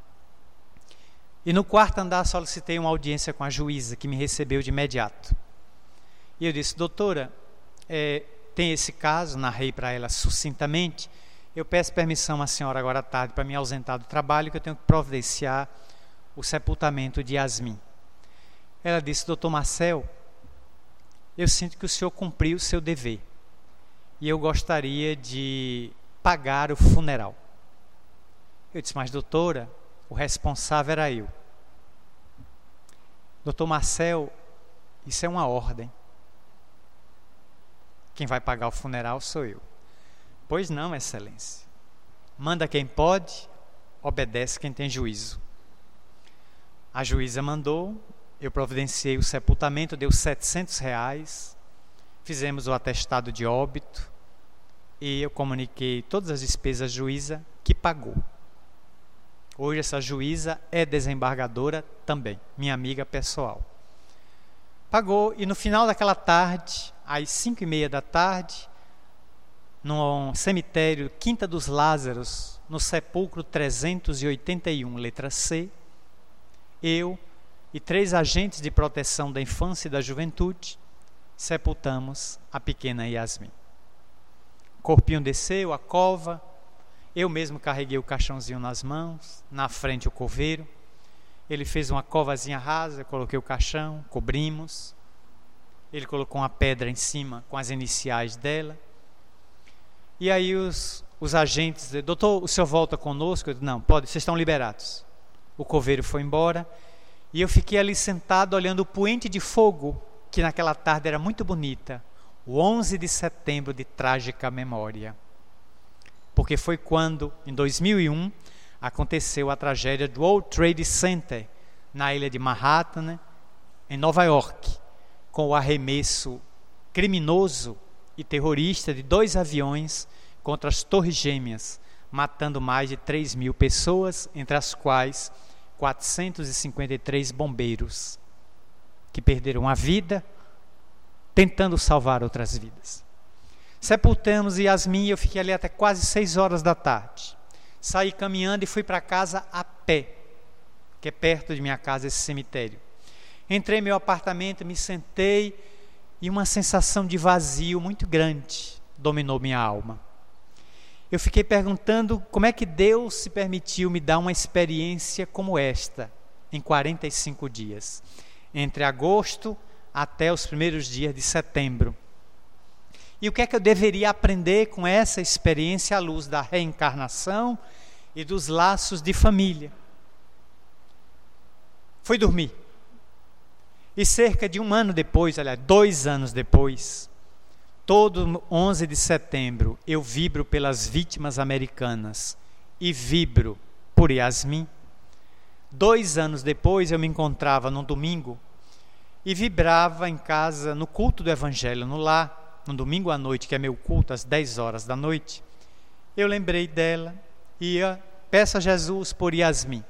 e no quarto andar solicitei uma audiência com a juíza, que me recebeu de imediato. E eu disse, doutora, é, tem esse caso, narrei para ela sucintamente, eu peço permissão à senhora agora à tarde para me ausentar do trabalho, que eu tenho que providenciar o sepultamento de Yasmin. Ela disse, doutor Marcel, eu sinto que o senhor cumpriu o seu dever e eu gostaria de pagar o funeral. Eu disse, mas doutora, o responsável era eu. Doutor Marcel, isso é uma ordem. Quem vai pagar o funeral sou eu. Pois não, excelência. Manda quem pode, obedece quem tem juízo. A juíza mandou, eu providenciei o sepultamento, deu setecentos reais, fizemos o atestado de óbito e eu comuniquei todas as despesas à juíza, que pagou. Hoje essa juíza é desembargadora também, minha amiga pessoal. Pagou e no final daquela tarde, às cinco e meia da tarde, no cemitério Quinta dos Lázaros, no sepulcro trezentos e oitenta e um, letra C, eu e três agentes de proteção da infância e da juventude sepultamos a pequena Yasmin. O corpinho desceu, a cova, eu mesmo carreguei o caixãozinho nas mãos, na frente o coveiro. Ele fez uma covazinha rasa, eu coloquei o caixão, cobrimos. Ele colocou uma pedra em cima com as iniciais dela. E aí os, os agentes, doutor, o senhor volta conosco? Eu disse, não, pode, vocês estão liberados. O coveiro foi embora e eu fiquei ali sentado olhando o poente de fogo, que naquela tarde era muito bonita, o onze de setembro de trágica memória. Porque foi quando, em dois mil e um, aconteceu a tragédia do World Trade Center, na ilha de Manhattan, né, em Nova York, com o arremesso criminoso e terrorista de dois aviões contra as Torres Gêmeas, matando mais de três mil pessoas, entre as quais quatrocentos e cinquenta e três bombeiros, que perderam a vida tentando salvar outras vidas. Sepultamos Yasmin e eu fiquei ali até quase seis horas da tarde. Saí caminhando e fui para casa a pé, que é perto de minha casa esse cemitério. Entrei no meu apartamento, me sentei e uma sensação de vazio muito grande dominou minha alma. Eu fiquei perguntando como é que Deus se permitiu me dar uma experiência como esta, em quarenta e cinco dias, entre agosto até os primeiros dias de setembro. E o que é que eu deveria aprender com essa experiência à luz da reencarnação e dos laços de família? Fui dormir. E cerca de um ano depois, aliás, dois anos depois, todo onze de setembro, eu vibro pelas vítimas americanas e vibro por Yasmin. Dois anos depois, eu me encontrava num domingo e vibrava em casa no culto do Evangelho, no lar, no domingo à noite, que é meu culto, às dez horas da noite. Eu lembrei dela e eu peço a Jesus por Yasmin.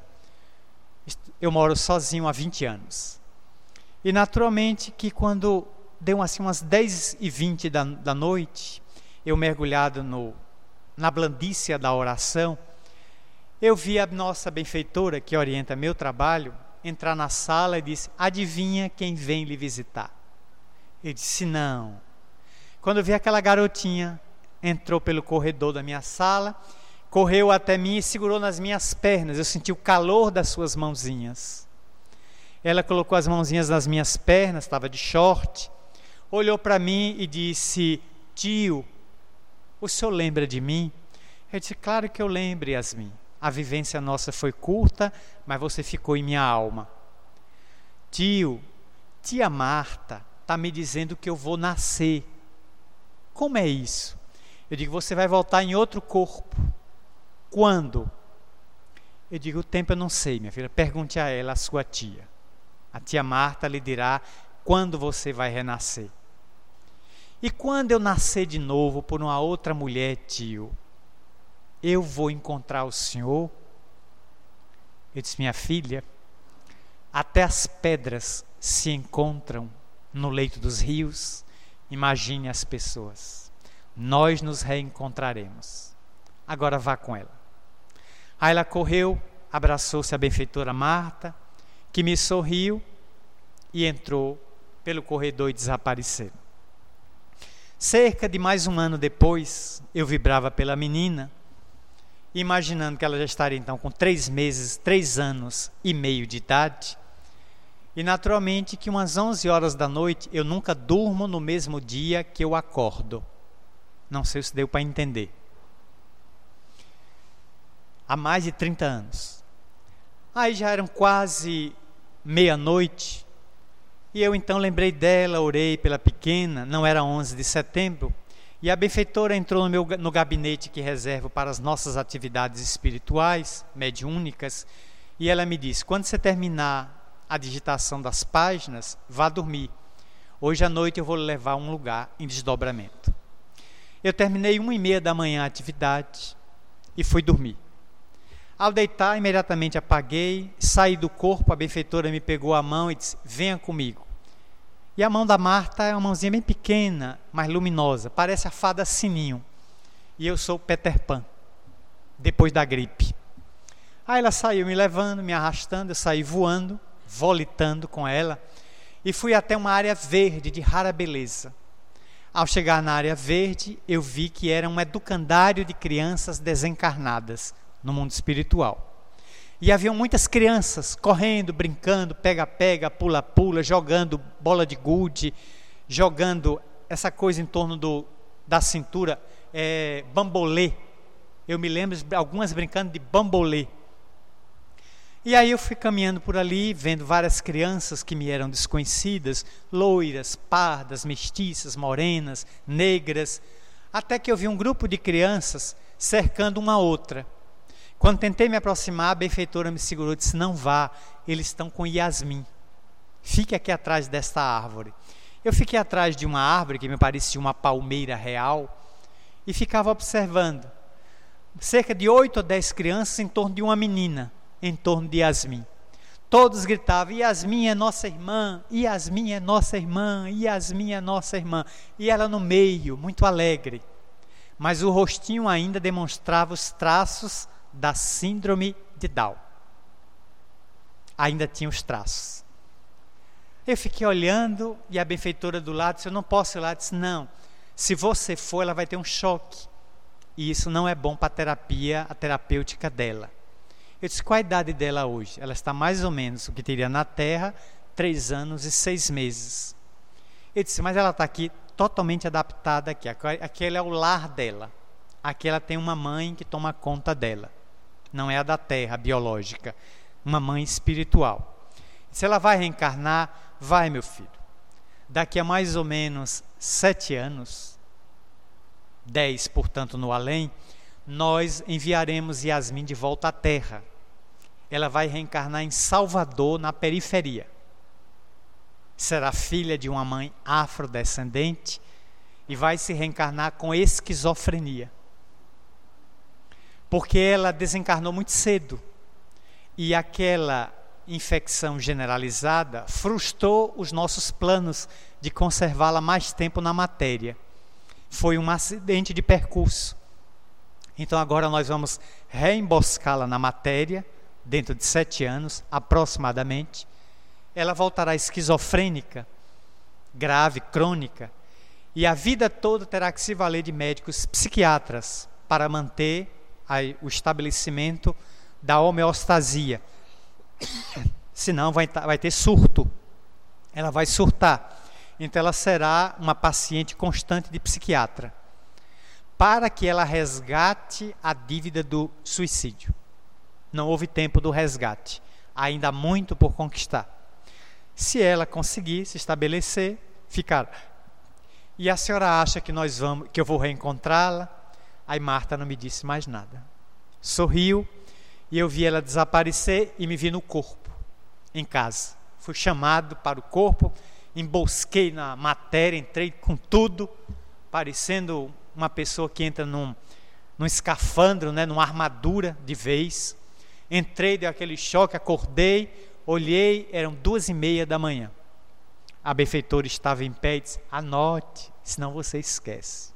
Eu moro sozinho há vinte anos. E naturalmente que quando deu assim umas dez e vinte da, da noite, eu mergulhado no, na blandícia da oração, eu vi a nossa benfeitora, que orienta meu trabalho, entrar na sala e disse, adivinha quem vem lhe visitar? Eu disse, não. Quando eu vi aquela garotinha, entrou pelo corredor da minha sala, correu até mim e segurou nas minhas pernas, eu senti o calor das suas mãozinhas. Ela colocou as mãozinhas nas minhas pernas, estava de short, olhou para mim e disse, tio, o senhor lembra de mim? Eu disse, claro que eu lembro, Yasmin. A vivência nossa foi curta, mas você ficou em minha alma. Tio, tia Marta está me dizendo que eu vou nascer. Como é isso? Eu digo, você vai voltar em outro corpo. Quando? Eu digo, o tempo eu não sei, minha filha. Pergunte a ela, a sua tia. A tia Marta lhe dirá quando você vai renascer. E quando eu nascer de novo por uma outra mulher, tio, eu vou encontrar o senhor? Eu disse, minha filha, até as pedras se encontram no leito dos rios. Imagine as pessoas. Nós nos reencontraremos. Agora vá com ela. Aí ela correu, abraçou-se a benfeitora Marta, que me sorriu e entrou pelo corredor e desapareceu. Cerca de mais um ano depois, eu vibrava pela menina, imaginando que ela já estaria então com três meses, três anos e meio de idade. E naturalmente que umas onze horas da noite, eu nunca durmo no mesmo dia que eu acordo. Não sei se deu para entender. Há mais de trinta anos. Aí já eram quase meia-noite E eu então lembrei dela, orei pela pequena, não era onze de setembro, e a benfeitora entrou no, meu, no gabinete que reservo para as nossas atividades espirituais, mediúnicas, e ela me disse: quando você terminar a digitação das páginas, vá dormir. Hoje à noite eu vou levar a um lugar em desdobramento. Eu terminei uma e meia da manhã a atividade e fui dormir. Ao deitar, imediatamente apaguei, saí do corpo, a benfeitora me pegou a mão e disse: venha comigo. E a mão da Marta é uma mãozinha bem pequena, mas luminosa, parece a fada Sininho. E eu sou Peter Pan, depois da gripe. Aí ela saiu me levando, me arrastando, eu saí voando, volitando com ela, e fui até uma área verde de rara beleza. Ao chegar na área verde, eu vi que era um educandário de crianças desencarnadas no mundo espiritual. E haviam muitas crianças correndo, brincando, pega-pega, pula-pula, jogando bola de gude, jogando essa coisa em torno do, da cintura, é, bambolê. Eu me lembro de algumas brincando de bambolê. E aí eu fui caminhando por ali, vendo várias crianças que me eram desconhecidas, loiras, pardas, mestiças, morenas, negras, até que eu vi um grupo de crianças cercando uma outra. Quando tentei me aproximar, a benfeitora me segurou e disse: não vá, eles estão com Yasmin. Fique aqui atrás desta árvore. Eu fiquei atrás de uma árvore que me parecia uma palmeira real e ficava observando. Cerca de oito ou dez crianças em torno de uma menina, em torno de Yasmin. Todos gritavam: Yasmin é nossa irmã, Yasmin é nossa irmã, Yasmin é nossa irmã. E ela no meio, muito alegre. Mas o rostinho ainda demonstrava os traços da síndrome de Down. Ainda tinha os traços. Eu fiquei olhando e a benfeitora do lado disse: eu não posso ir lá. Eu disse: não, se você for, ela vai ter um choque. E isso não é bom para a terapia, a terapêutica dela. Eu disse: qual a idade dela hoje? Ela está mais ou menos o que teria na Terra, três anos e seis meses. Eu disse: mas ela está aqui totalmente adaptada aqui. Aquele é o lar dela. Aqui ela tem uma mãe que toma conta dela. Não é a da Terra, a biológica. Uma mãe espiritual. Se ela vai reencarnar, vai, meu filho. Daqui a mais ou menos sete anos, dez, portanto, no além, nós enviaremos Yasmin de volta à Terra. Ela vai reencarnar em Salvador, na periferia. Será filha de uma mãe afrodescendente e vai se reencarnar com esquizofrenia. Porque ela desencarnou muito cedo e aquela infecção generalizada frustrou os nossos planos de conservá-la mais tempo na matéria. Foi um acidente de percurso. Então agora nós vamos reemboscá-la na matéria, dentro de sete anos, aproximadamente. Ela voltará esquizofrênica, grave, crônica, e a vida toda terá que se valer de médicos psiquiatras para manter Aí, o estabelecimento da homeostasia. Senão vai, vai ter surto. Ela vai surtar. Então ela será uma paciente constante de psiquiatra, para que ela resgate a dívida do suicídio. Não houve tempo do resgate. Ainda há muito por conquistar. Se ela conseguir se estabelecer, ficará. E a senhora acha que nós vamos, que eu vou reencontrá-la? Aí Marta não me disse mais nada. Sorriu e eu vi ela desaparecer e me vi no corpo, em casa. Fui chamado para o corpo, embosquei na matéria, entrei com tudo, parecendo uma pessoa que entra num, num escafandro, né, numa armadura de vez. Entrei, dei aquele choque, acordei, olhei, eram duas e meia da manhã. A benfeitora estava em pé e disse: anote, senão você esquece.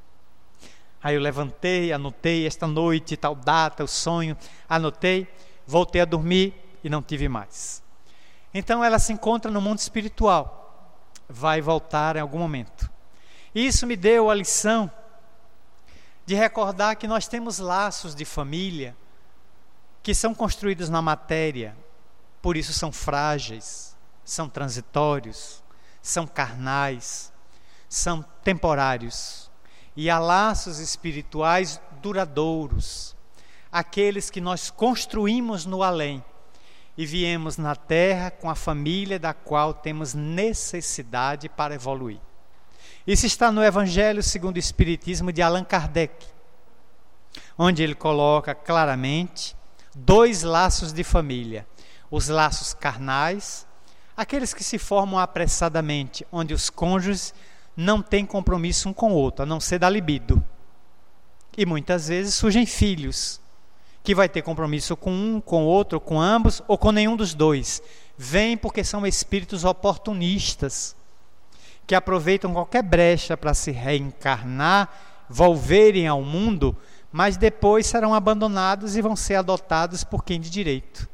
Aí eu levantei, anotei esta noite, tal data, o sonho, anotei, voltei a dormir e não tive mais. Então ela se encontra no mundo espiritual, vai voltar em algum momento. E isso me deu a lição de recordar que nós temos laços de família que são construídos na matéria, por isso são frágeis, são transitórios, são carnais, são temporários. E há laços espirituais duradouros, aqueles que nós construímos no além e viemos na Terra com a família da qual temos necessidade para evoluir. Isso está no Evangelho segundo o Espiritismo de Allan Kardec, onde ele coloca claramente dois laços de família: os laços carnais, aqueles que se formam apressadamente, onde os cônjuges não têm compromisso um com o outro, a não ser da libido. E muitas vezes surgem filhos, que vai ter compromisso com um, com o outro, com ambos, ou com nenhum dos dois. Vêm porque são espíritos oportunistas, que aproveitam qualquer brecha para se reencarnar, volverem ao mundo, mas depois serão abandonados e vão ser adotados por quem de direito.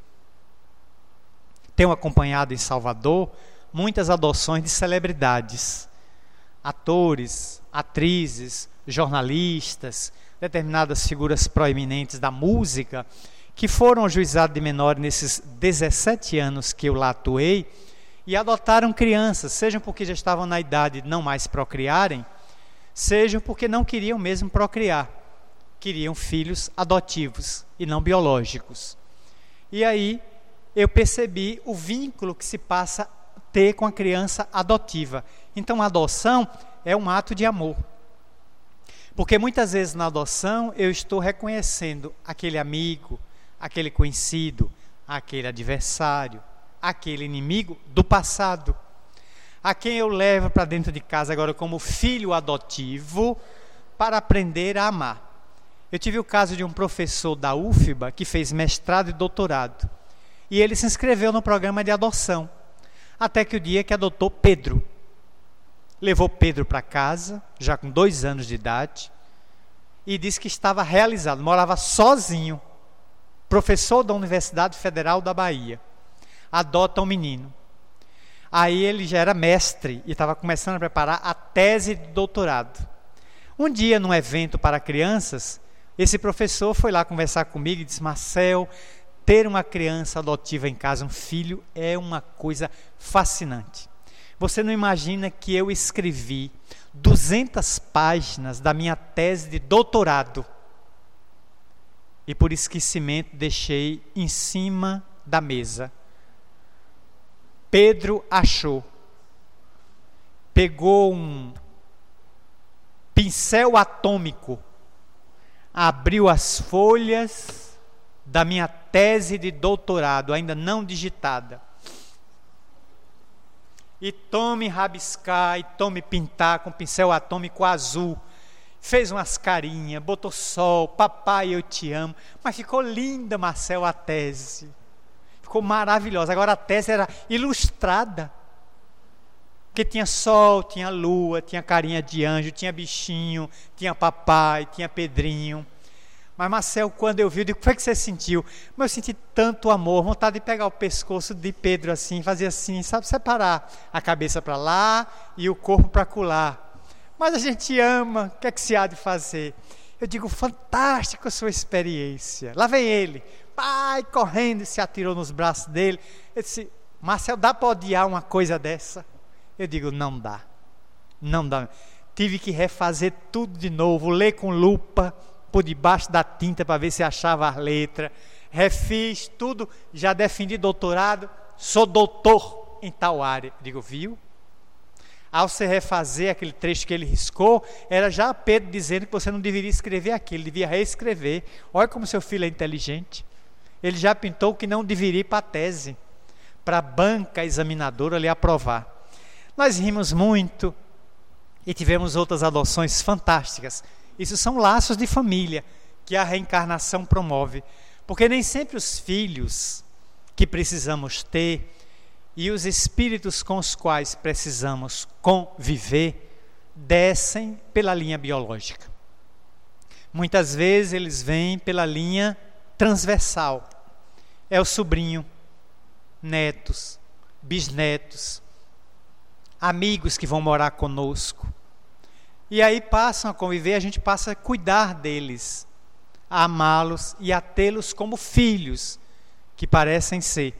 Tenho acompanhado em Salvador muitas adoções de celebridades, atores, atrizes, jornalistas, determinadas figuras proeminentes da música, que foram ao juizado de menor nesses dezessete anos que eu lá atuei, e adotaram crianças, sejam porque já estavam na idade de não mais procriarem, sejam porque não queriam mesmo procriar, queriam filhos adotivos e não biológicos. E aí eu percebi o vínculo que se passa a ter com a criança adotiva. Então a adoção é um ato de amor. Porque muitas vezes na adoção eu estou reconhecendo aquele amigo, aquele conhecido, aquele adversário, aquele inimigo do passado, a quem eu levo para dentro de casa agora como filho adotivo para aprender a amar. Eu tive o caso de um professor da U F B A que fez mestrado e doutorado, e ele se inscreveu no programa de adoção, até que o dia que adotou Pedro. Levou Pedro para casa, já com dois anos de idade, e disse que estava realizado, morava sozinho, professor da Universidade Federal da Bahia, adota um menino. Aí ele já era mestre e estava começando a preparar a tese de doutorado. Um dia, num evento para crianças, esse professor foi lá conversar comigo e disse: Marcel, ter uma criança adotiva em casa, um filho, é uma coisa fascinante. Você não imagina que eu escrevi duzentas páginas da minha tese de doutorado e por esquecimento deixei em cima da mesa. Pedro achou, pegou um pincel atômico, abriu as folhas da minha tese de doutorado, ainda não digitada, e tome rabiscar, e tome pintar com pincel atômico azul. Fez umas carinhas, botou sol, papai eu te amo, mas ficou linda, Marcel, a tese. Ficou maravilhosa. Agora a tese era ilustrada, porque tinha sol, tinha lua, tinha carinha de anjo, tinha bichinho, tinha papai, tinha Pedrinho. Mas Marcel, quando eu vi, eu digo: o que foi que você sentiu? Mas eu senti tanto amor, vontade de pegar o pescoço de Pedro assim, fazer assim, sabe, separar a cabeça para lá e o corpo para acolá. Mas a gente ama, o que é que se há de fazer? Eu digo: fantástico a sua experiência. Lá vem ele, pai, correndo, e se atirou nos braços dele. Eu disse: Marcel, dá para odiar uma coisa dessa? Eu digo: não dá, não dá. Tive que refazer tudo de novo, ler com lupa, por debaixo da tinta para ver se achava a letra. Refiz tudo, já defendi doutorado, sou doutor em tal área. Eu digo: viu? Ao você refazer aquele trecho que ele riscou, era já Pedro dizendo que você não deveria escrever aquilo, devia reescrever. Olha como seu filho é inteligente. Ele já pintou que não deveria ir para a tese, para a banca examinadora lhe aprovar. Nós rimos muito e tivemos outras adoções fantásticas. Isso são laços de família que a reencarnação promove, porque nem sempre os filhos que precisamos ter e os espíritos com os quais precisamos conviver descem pela linha biológica. Muitas vezes eles vêm pela linha transversal. É o sobrinho, netos, bisnetos, amigos que vão morar conosco. E aí passam a conviver, a gente passa a cuidar deles, a amá-los e a tê-los como filhos que parecem ser.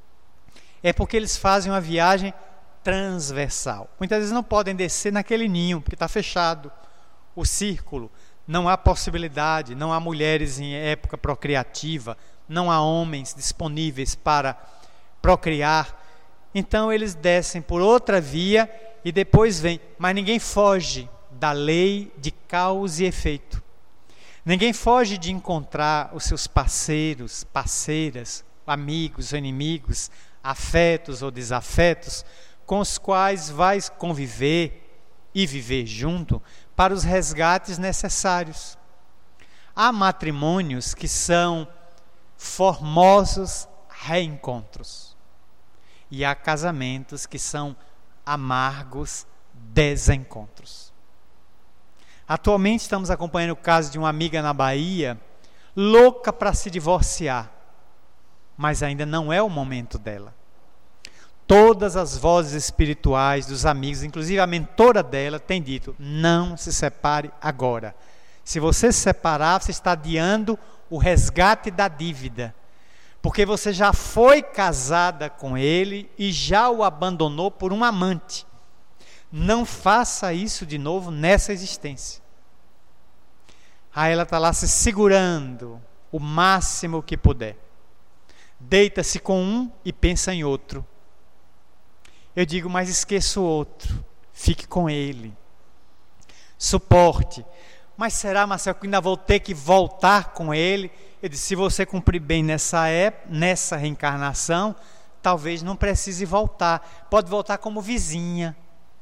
É porque eles fazem uma viagem transversal. Muitas vezes não podem descer naquele ninho, porque está fechado o círculo. Não há possibilidade, não há mulheres em época procriativa, não há homens disponíveis para procriar, então eles descem por outra via e depois vêm. Mas ninguém foge da lei de causa e efeito. Ninguém foge de encontrar os seus parceiros, parceiras, amigos ou inimigos, afetos ou desafetos, com os quais vai conviver e viver junto para os resgates necessários. Há matrimônios que são formosos reencontros e há casamentos que são amargos desencontros. Atualmente estamos acompanhando o caso de uma amiga na Bahia, louca para se divorciar, mas ainda não é o momento dela. Todas as vozes espirituais dos amigos, inclusive a mentora dela, tem dito: não se separe agora. Se você se separar, você está adiando o resgate da dívida, porque você já foi casada com ele e já o abandonou por um amante. Não faça isso de novo nessa existência. Aí ela está lá se segurando o máximo que puder. Deita-se com um e pensa em outro. Eu digo, mas esqueça o outro. Fique com ele. Suporte. Mas será, Marcelo, que ainda vou ter que voltar com ele? Eu disse, se você cumprir bem nessa época, nessa reencarnação, talvez não precise voltar. Pode voltar como vizinha,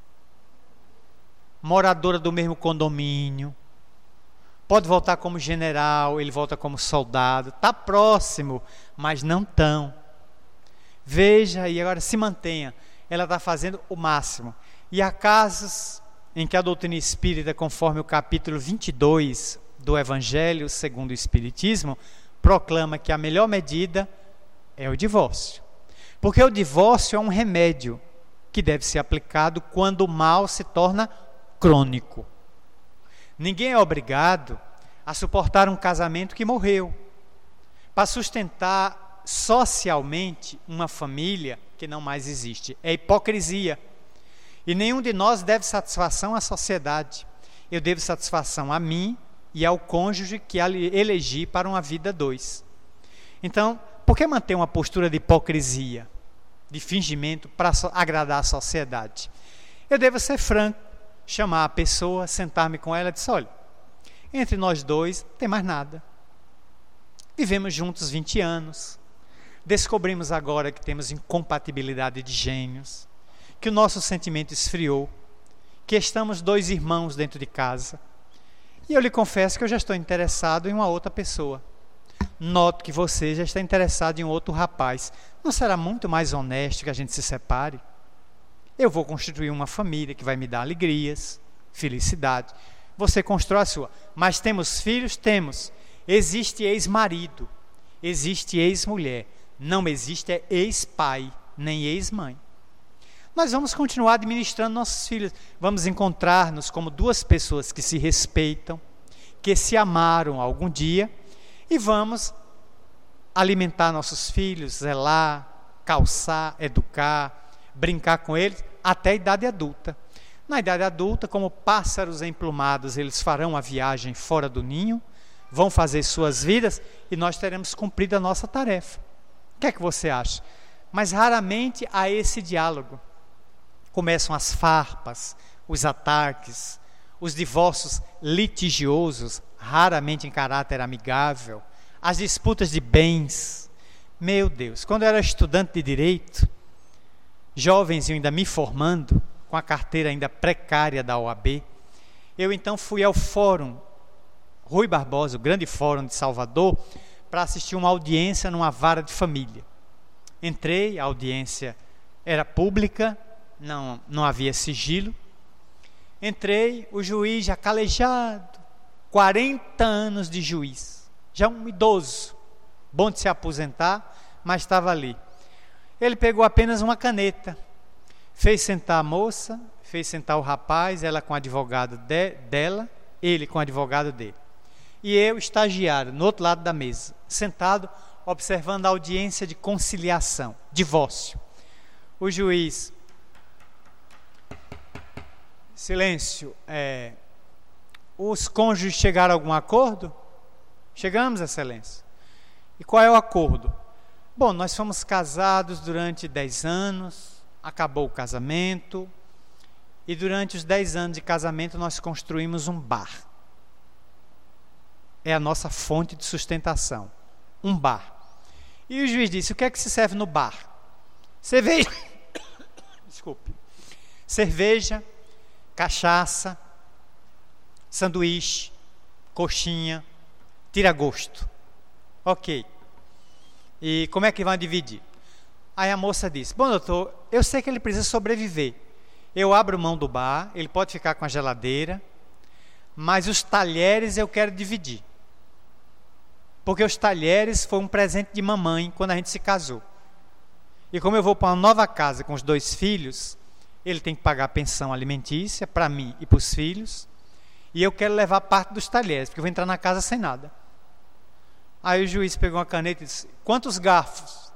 moradora do mesmo condomínio. Pode voltar como general, ele volta como soldado. Está próximo, mas não tão. Veja e agora se mantenha. Ela está fazendo o máximo. E há casos em que a doutrina espírita, conforme o capítulo vinte e dois do Evangelho segundo o Espiritismo, proclama que a melhor medida é o divórcio. Porque o divórcio é um remédio que deve ser aplicado quando o mal se torna crônico. Ninguém é obrigado a suportar um casamento que morreu, para sustentar socialmente uma família que não mais existe. É hipocrisia. E nenhum de nós deve satisfação à sociedade. Eu devo satisfação a mim e ao cônjuge que elegi para uma vida dois. Então, por que manter uma postura de hipocrisia, de fingimento para agradar a sociedade? Eu devo ser franco, chamar a pessoa, sentar-me com ela e dizer, olha, entre nós dois não tem mais nada. Vivemos juntos vinte anos. Descobrimos agora que temos incompatibilidade de gênios, que o nosso sentimento esfriou, que estamos dois irmãos dentro de casa. E eu lhe confesso que eu já estou interessado em uma outra pessoa. Noto que você já está interessado em outro rapaz. Não será muito mais honesto que a gente se separe? Eu vou constituir uma família que vai me dar alegrias, felicidade. Você constrói a sua. Mas temos filhos? Temos. Existe ex-marido, existe ex-mulher. Não existe ex-pai, nem ex-mãe. Nós vamos continuar administrando nossos filhos. Vamos encontrar-nos como duas pessoas que se respeitam, que se amaram algum dia, e vamos alimentar nossos filhos, zelar, calçar, educar, brincar com eles, até a idade adulta. Na idade adulta, como pássaros emplumados, eles farão a viagem fora do ninho, vão fazer suas vidas, e nós teremos cumprido a nossa tarefa. O que é que você acha? Mas raramente há esse diálogo. Começam as farpas, os ataques, os divórcios litigiosos, raramente em caráter amigável, as disputas de bens. Meu Deus, quando eu era estudante de direito, jovenzinho ainda me formando, com a carteira ainda precária da O A B, eu então fui ao Fórum Rui Barbosa, o grande fórum de Salvador, para assistir uma audiência numa vara de família. Entrei, a audiência era pública, não, não havia sigilo. Entrei, o juiz já calejado, quarenta anos de juiz, já um idoso, bom de se aposentar, mas estava ali. Ele pegou apenas uma caneta, fez sentar a moça, fez sentar o rapaz, ela com o advogado de, dela, ele com o advogado dele. E eu, estagiário, no outro lado da mesa, sentado, observando a audiência de conciliação, divórcio. O juiz, silêncio, é, os cônjuges chegaram a algum acordo? Chegamos, excelência. E qual é o acordo? Bom, nós fomos casados durante dez anos, acabou o casamento, e durante os dez anos de casamento nós construímos um bar. É a nossa fonte de sustentação, um bar. E o juiz disse, o que é que se serve no bar? Cerveja, desculpe, cerveja, cachaça, sanduíche, coxinha, tira-gosto. Ok. E como é que vai dividir? Aí a moça disse, bom doutor, eu sei que ele precisa sobreviver. Eu abro mão do bar, ele pode ficar com a geladeira, mas os talheres eu quero dividir. Porque os talheres foi um presente de mamãe quando a gente se casou. E como eu vou para uma nova casa com os dois filhos, ele tem que pagar a pensão alimentícia para mim e para os filhos, e eu quero levar parte dos talheres, porque eu vou entrar na casa sem nada. Aí o juiz pegou uma caneta e disse, quantos garfos?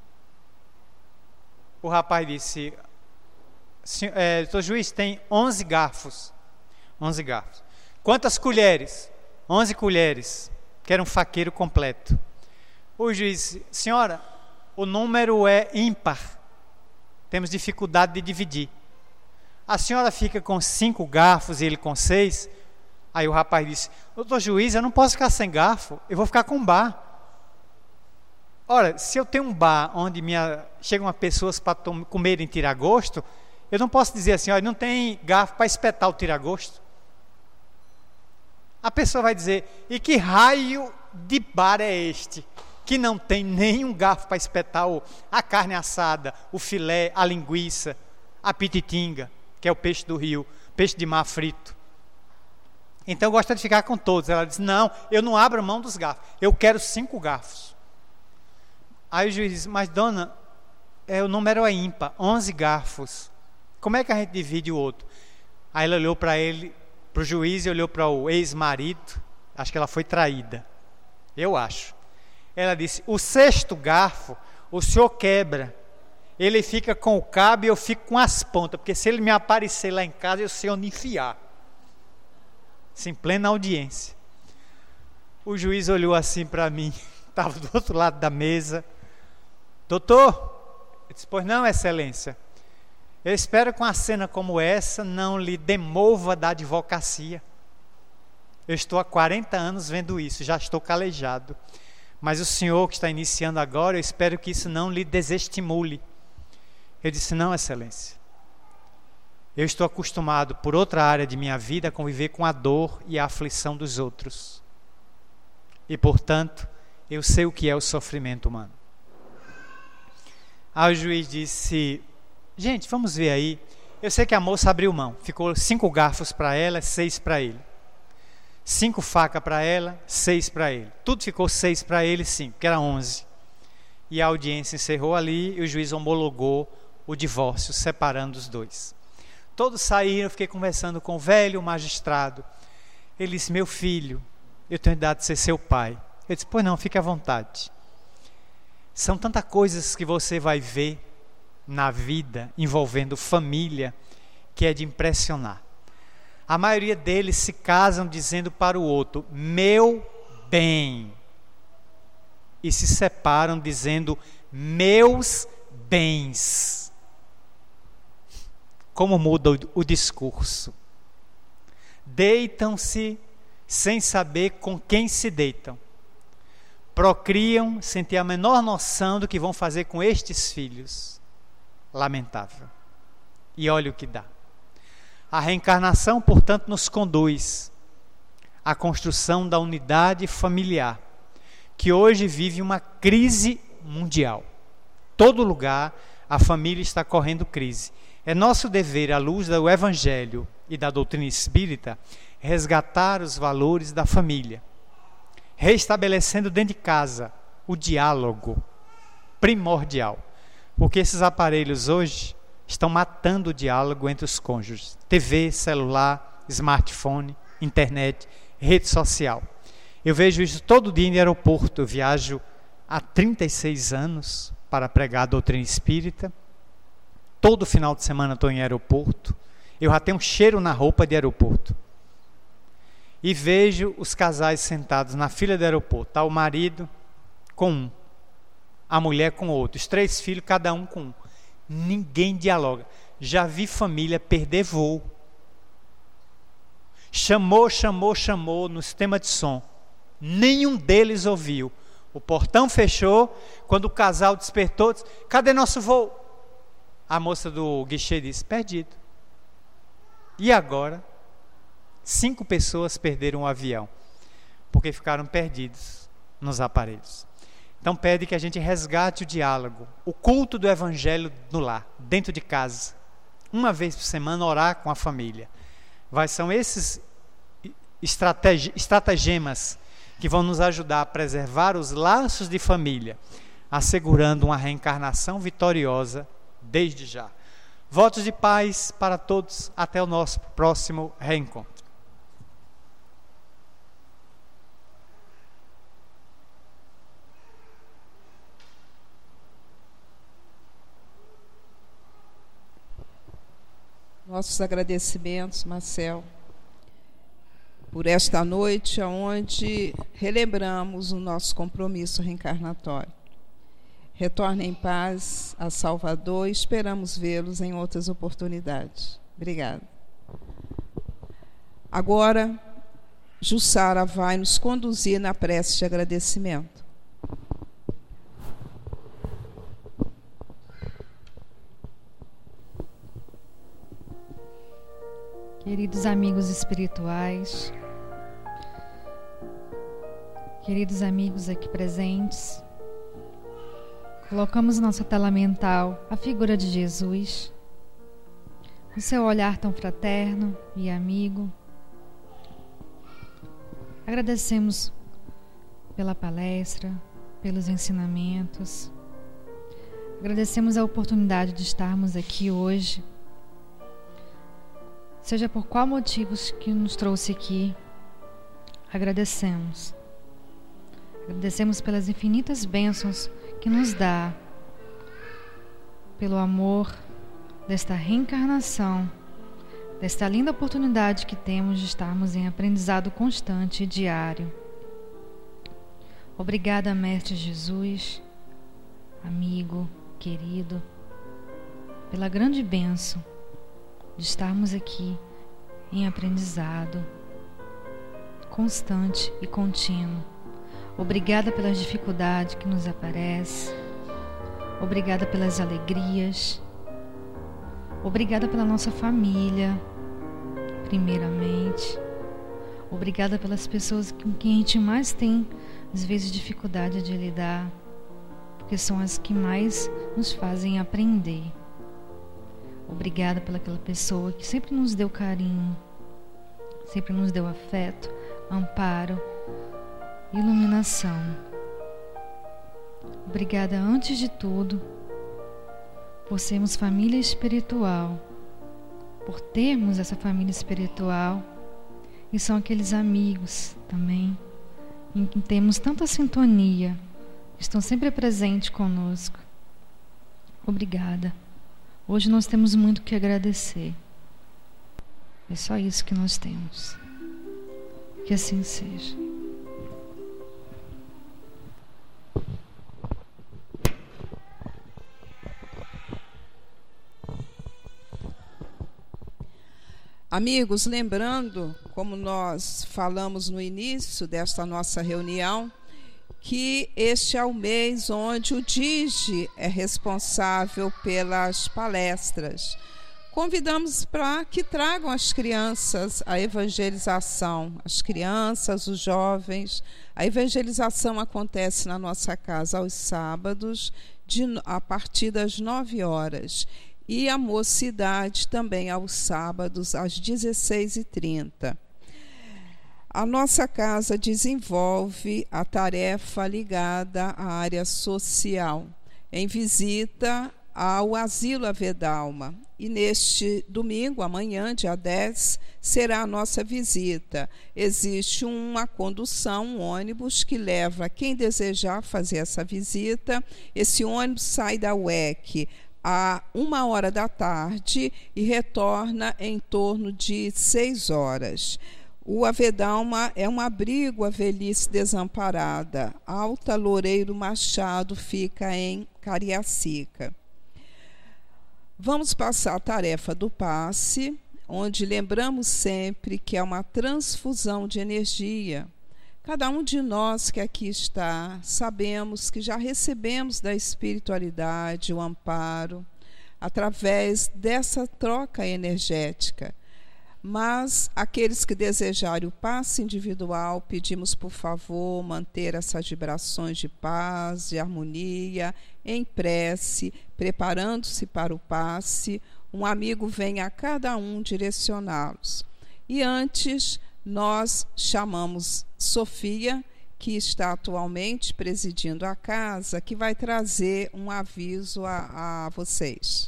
O rapaz disse, é, doutor juiz, tem onze garfos. onze garfos. Quantas colheres? onze colheres, que era um faqueiro completo. O juiz disse, senhora, o número é ímpar, temos dificuldade de dividir. A senhora fica com cinco garfos e ele com seis. Aí o rapaz disse, doutor juiz, eu não posso ficar sem garfo, eu vou ficar com um bar. Ora, se eu tenho um bar onde minha, chegam pessoas para comerem tira-gosto, eu não posso dizer assim, olha, não tem garfo para espetar o tira-gosto. A pessoa vai dizer, e que raio de bar é este, que não tem nenhum garfo para espetar o, a carne assada, o filé, a linguiça, a pititinga, que é o peixe do rio, peixe de mar frito. Então eu gosto de ficar com todos. Ela disse, não, eu não abro mão dos garfos, eu quero cinco garfos. Aí o juiz disse, mas dona, é, o número é ímpar, onze garfos, como é que a gente divide o outro? Aí ela olhou para ele, para o juiz, e olhou para o ex-marido, acho que ela foi traída, eu acho. Ela disse, o sexto garfo, o senhor quebra, ele fica com o cabo e eu fico com as pontas, porque se ele me aparecer lá em casa, eu sei onde enfiar. Em plena audiência. O juiz olhou assim para mim, estava do outro lado da mesa. Doutor, eu disse, pois não, excelência, eu espero que uma cena como essa não lhe demova da advocacia. Eu estou há quarenta anos vendo isso, já estou calejado, mas o senhor que está iniciando agora, eu espero que isso não lhe desestimule. Eu disse, não, excelência, eu estou acostumado, por outra área de minha vida, a conviver com a dor e a aflição dos outros. E, portanto, eu sei o que é o sofrimento humano. Aí o juiz disse, gente, vamos ver aí. Eu sei que a moça abriu mão. Ficou cinco garfos para ela, seis para ele. Cinco facas para ela, seis para ele. Tudo ficou seis para ele, cinco, que era onze. E a audiência encerrou ali e o juiz homologou o divórcio, separando os dois. Todos saíram, eu fiquei conversando com o velho magistrado. Ele disse, meu filho, eu tenho idade de ser seu pai. Eu disse, pois não, fique à vontade. São tantas coisas que você vai ver na vida, envolvendo família, que é de impressionar. A maioria deles se casam dizendo para o outro, meu bem. E se separam dizendo, meus bens. Como muda o, o discurso. Deitam-se sem saber com quem se deitam. Procriam sem ter a menor noção do que vão fazer com estes filhos. Lamentável. E olha o que dá. A reencarnação, portanto, nos conduz à construção da unidade familiar, que hoje vive uma crise mundial. Todo lugar a família está correndo crise. É nosso dever, à luz do Evangelho e da doutrina espírita, resgatar os valores da família, restabelecendo dentro de casa o diálogo primordial, porque esses aparelhos hoje estão matando o diálogo entre os cônjuges. T V, celular, smartphone, internet, rede social. Eu vejo isso todo dia no aeroporto. Eu viajo há trinta e seis anos para pregar a doutrina espírita. Todo final de semana estou em aeroporto. Eu já tenho um cheiro na roupa de aeroporto. E vejo os casais sentados na fila do aeroporto. Está o marido com um, a mulher com outro, os três filhos, cada um com um. Ninguém dialoga. Já vi família perder voo. Chamou, chamou, chamou no sistema de som. Nenhum deles ouviu. O portão fechou. Quando o casal despertou, disse: cadê nosso voo? A moça do guichê disse: perdido. E agora? Cinco pessoas perderam o avião, porque ficaram perdidos nos aparelhos. Então pede que a gente resgate o diálogo, o culto do evangelho no lar, dentro de casa. Uma vez por semana orar com a família. Vai, são esses estrateg- estratagemas que vão nos ajudar a preservar os laços de família, assegurando uma reencarnação vitoriosa desde já. Votos de paz para todos. Até o nosso próximo reencontro. Nossos agradecimentos, Marcel, por esta noite onde relembramos o nosso compromisso reencarnatório. Retorne em paz a Salvador e esperamos vê-los em outras oportunidades. Obrigada. Agora, Jussara vai nos conduzir na prece de agradecimento. Queridos amigos espirituais, queridos amigos aqui presentes, colocamos em nossa tela mental a figura de Jesus, com seu olhar tão fraterno e amigo. Agradecemos pela palestra, pelos ensinamentos. Agradecemos a oportunidade de estarmos aqui hoje. Seja por qual motivo que nos trouxe aqui, agradecemos. Agradecemos pelas infinitas bênçãos que nos dá, pelo amor desta reencarnação, desta linda oportunidade que temos de estarmos em aprendizado constante e diário. Obrigada, Mestre Jesus, amigo, querido, pela grande bênção de estarmos aqui em aprendizado constante e contínuo. Obrigada pelas dificuldades que nos aparecem. Obrigada pelas alegrias. Obrigada pela nossa família, primeiramente. Obrigada pelas pessoas com quem a gente mais tem, às vezes, dificuldade de lidar, porque são as que mais nos fazem aprender. Obrigada pelaquela pessoa que sempre nos deu carinho, sempre nos deu afeto, amparo, iluminação. Obrigada, antes de tudo, por sermos família espiritual, por termos essa família espiritual, e são aqueles amigos também, em que temos tanta sintonia, que estão sempre presentes conosco. Obrigada. Hoje nós temos muito que agradecer. É só isso que nós temos. Que assim seja. Amigos, lembrando, como nós falamos no início desta nossa reunião, que este é o mês onde o D I G é responsável pelas palestras. Convidamos para que tragam as crianças a evangelização, as crianças, os jovens. A evangelização acontece na nossa casa aos sábados, de, a partir das nove horas. E a mocidade também aos sábados, às dezesseis e trinta. A nossa casa desenvolve a tarefa ligada à área social, em visita ao Asilo Avedalma. E neste domingo, amanhã, dia dez, será a nossa visita. Existe uma condução, um ônibus que leva quem desejar fazer essa visita. Esse ônibus sai da U E C a uma hora da tarde e retorna em torno de seis horas. O Avedalma é um abrigo à velhice desamparada. Alta Loureiro Machado fica em Cariacica. Vamos passar a tarefa do passe, onde lembramos sempre que é uma transfusão de energia. Cada um de nós que aqui está, sabemos que já recebemos da espiritualidade o amparo através dessa troca energética. Mas aqueles que desejarem o passe individual, pedimos por favor manter essas vibrações de paz, de harmonia, em prece, preparando-se para o passe. Um amigo vem a cada um direcioná-los. E antes, nós chamamos Sofia, que está atualmente presidindo a casa, que vai trazer um aviso a, a vocês.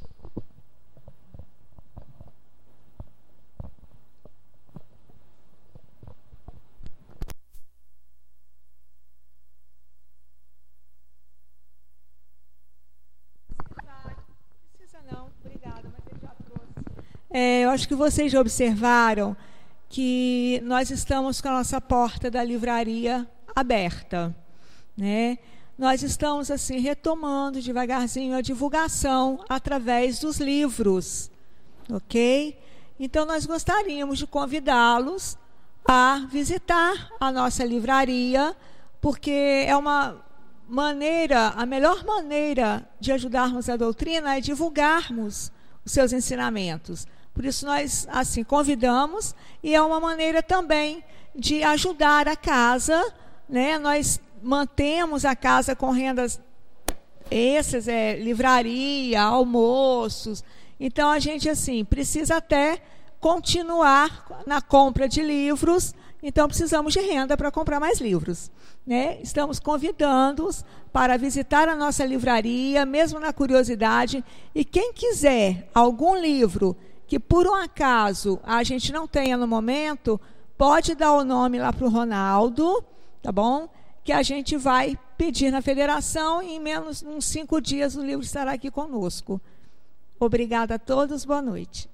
É, eu acho que vocês já observaram que nós estamos com a nossa porta da livraria aberta, né? Nós estamos assim retomando devagarzinho a divulgação através dos livros, ok? Então nós gostaríamos de convidá-los a visitar a nossa livraria, porque é uma maneira, a melhor maneira de ajudarmos a doutrina é divulgarmos os seus ensinamentos. Por isso nós assim convidamos, e é uma maneira também de ajudar a casa, né? Nós mantemos a casa com rendas extras, é, livraria, almoços. Então a gente assim precisa até continuar na compra de livros, então precisamos de renda para comprar mais livros, né? Estamos convidando-os para visitar a nossa livraria, mesmo na curiosidade, e quem quiser algum livro que por um acaso a gente não tenha no momento, pode dar o nome lá para o Ronaldo, tá bom? Que a gente vai pedir na federação e em menos uns cinco dias o livro estará aqui conosco. Obrigada a todos, boa noite.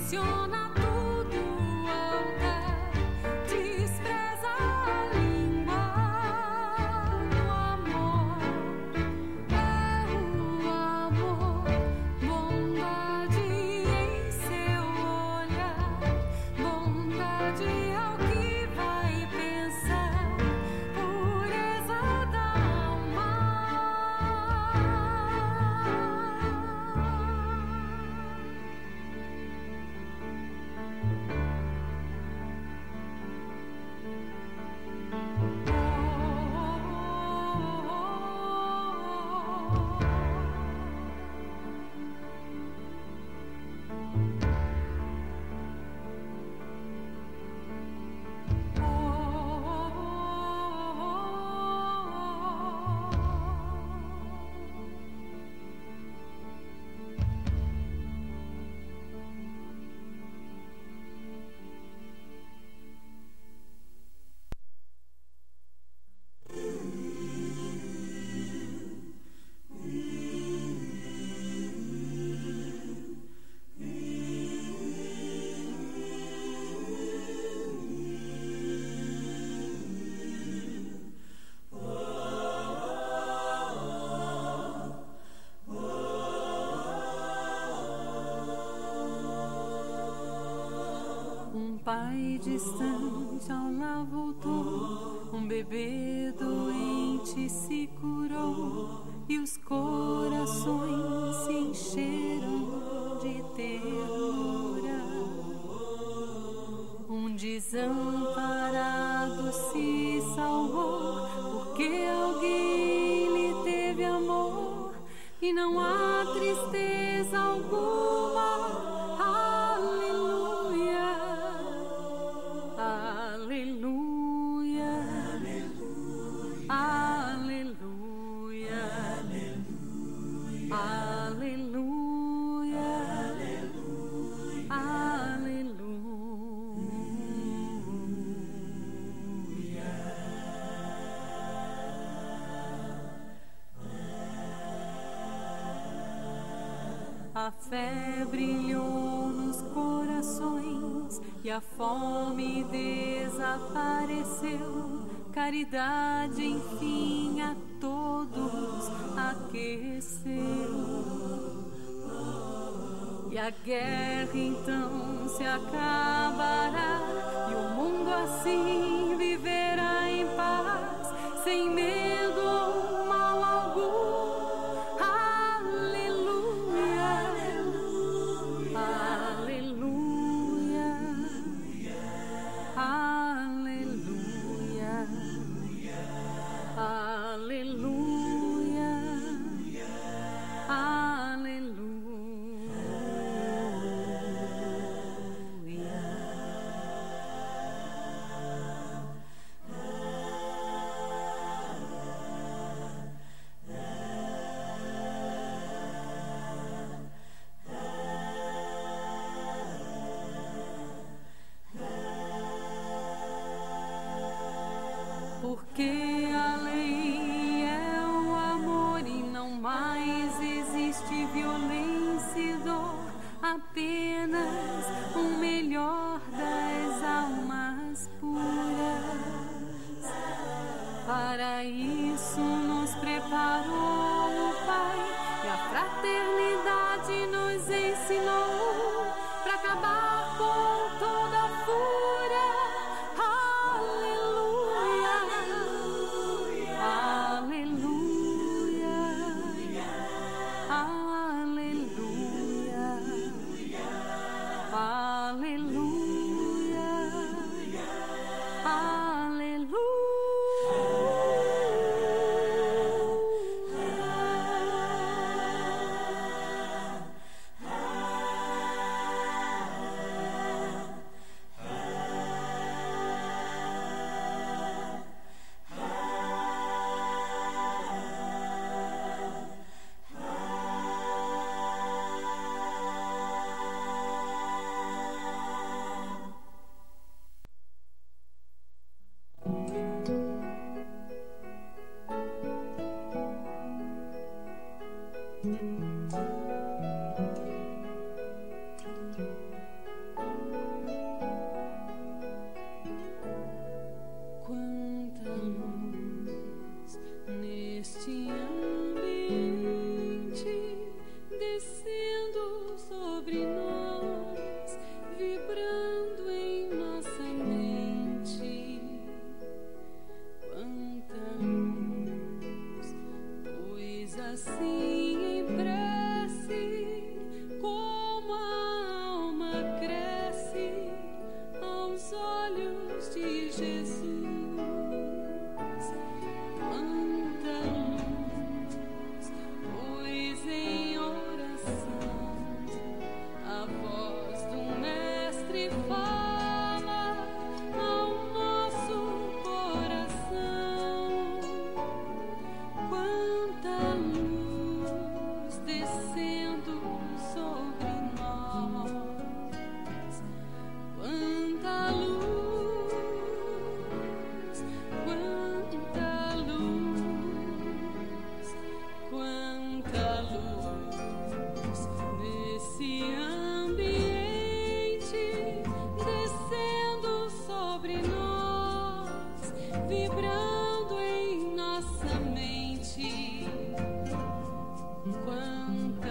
Menciona tudo ao dar, despreza a língua do amor. É o amor, bondade em seu olhar, bondade ao que vai pensar, pureza da alma. Um pai distante ao lar voltou, um bebê doente se curou, e os corações se encheram de ternura. Um desamparado se salvou, porque alguém lhe teve amor, e não há tristeza alguma. Aleluia, aleluia, aleluia, aleluia. A fé brilhou nos corações e a fome desapareceu. Caridade, enfim, a todos aqueceu. E a guerra então se acabará, e o mundo assim viverá em paz, sem medo ou mal algum. Aleluia, porque a lei é o amor e não mais existe violência e dor, apenas o melhor das almas puras. Para isso nos preparou o Pai, e a fraternidade nos ensinou.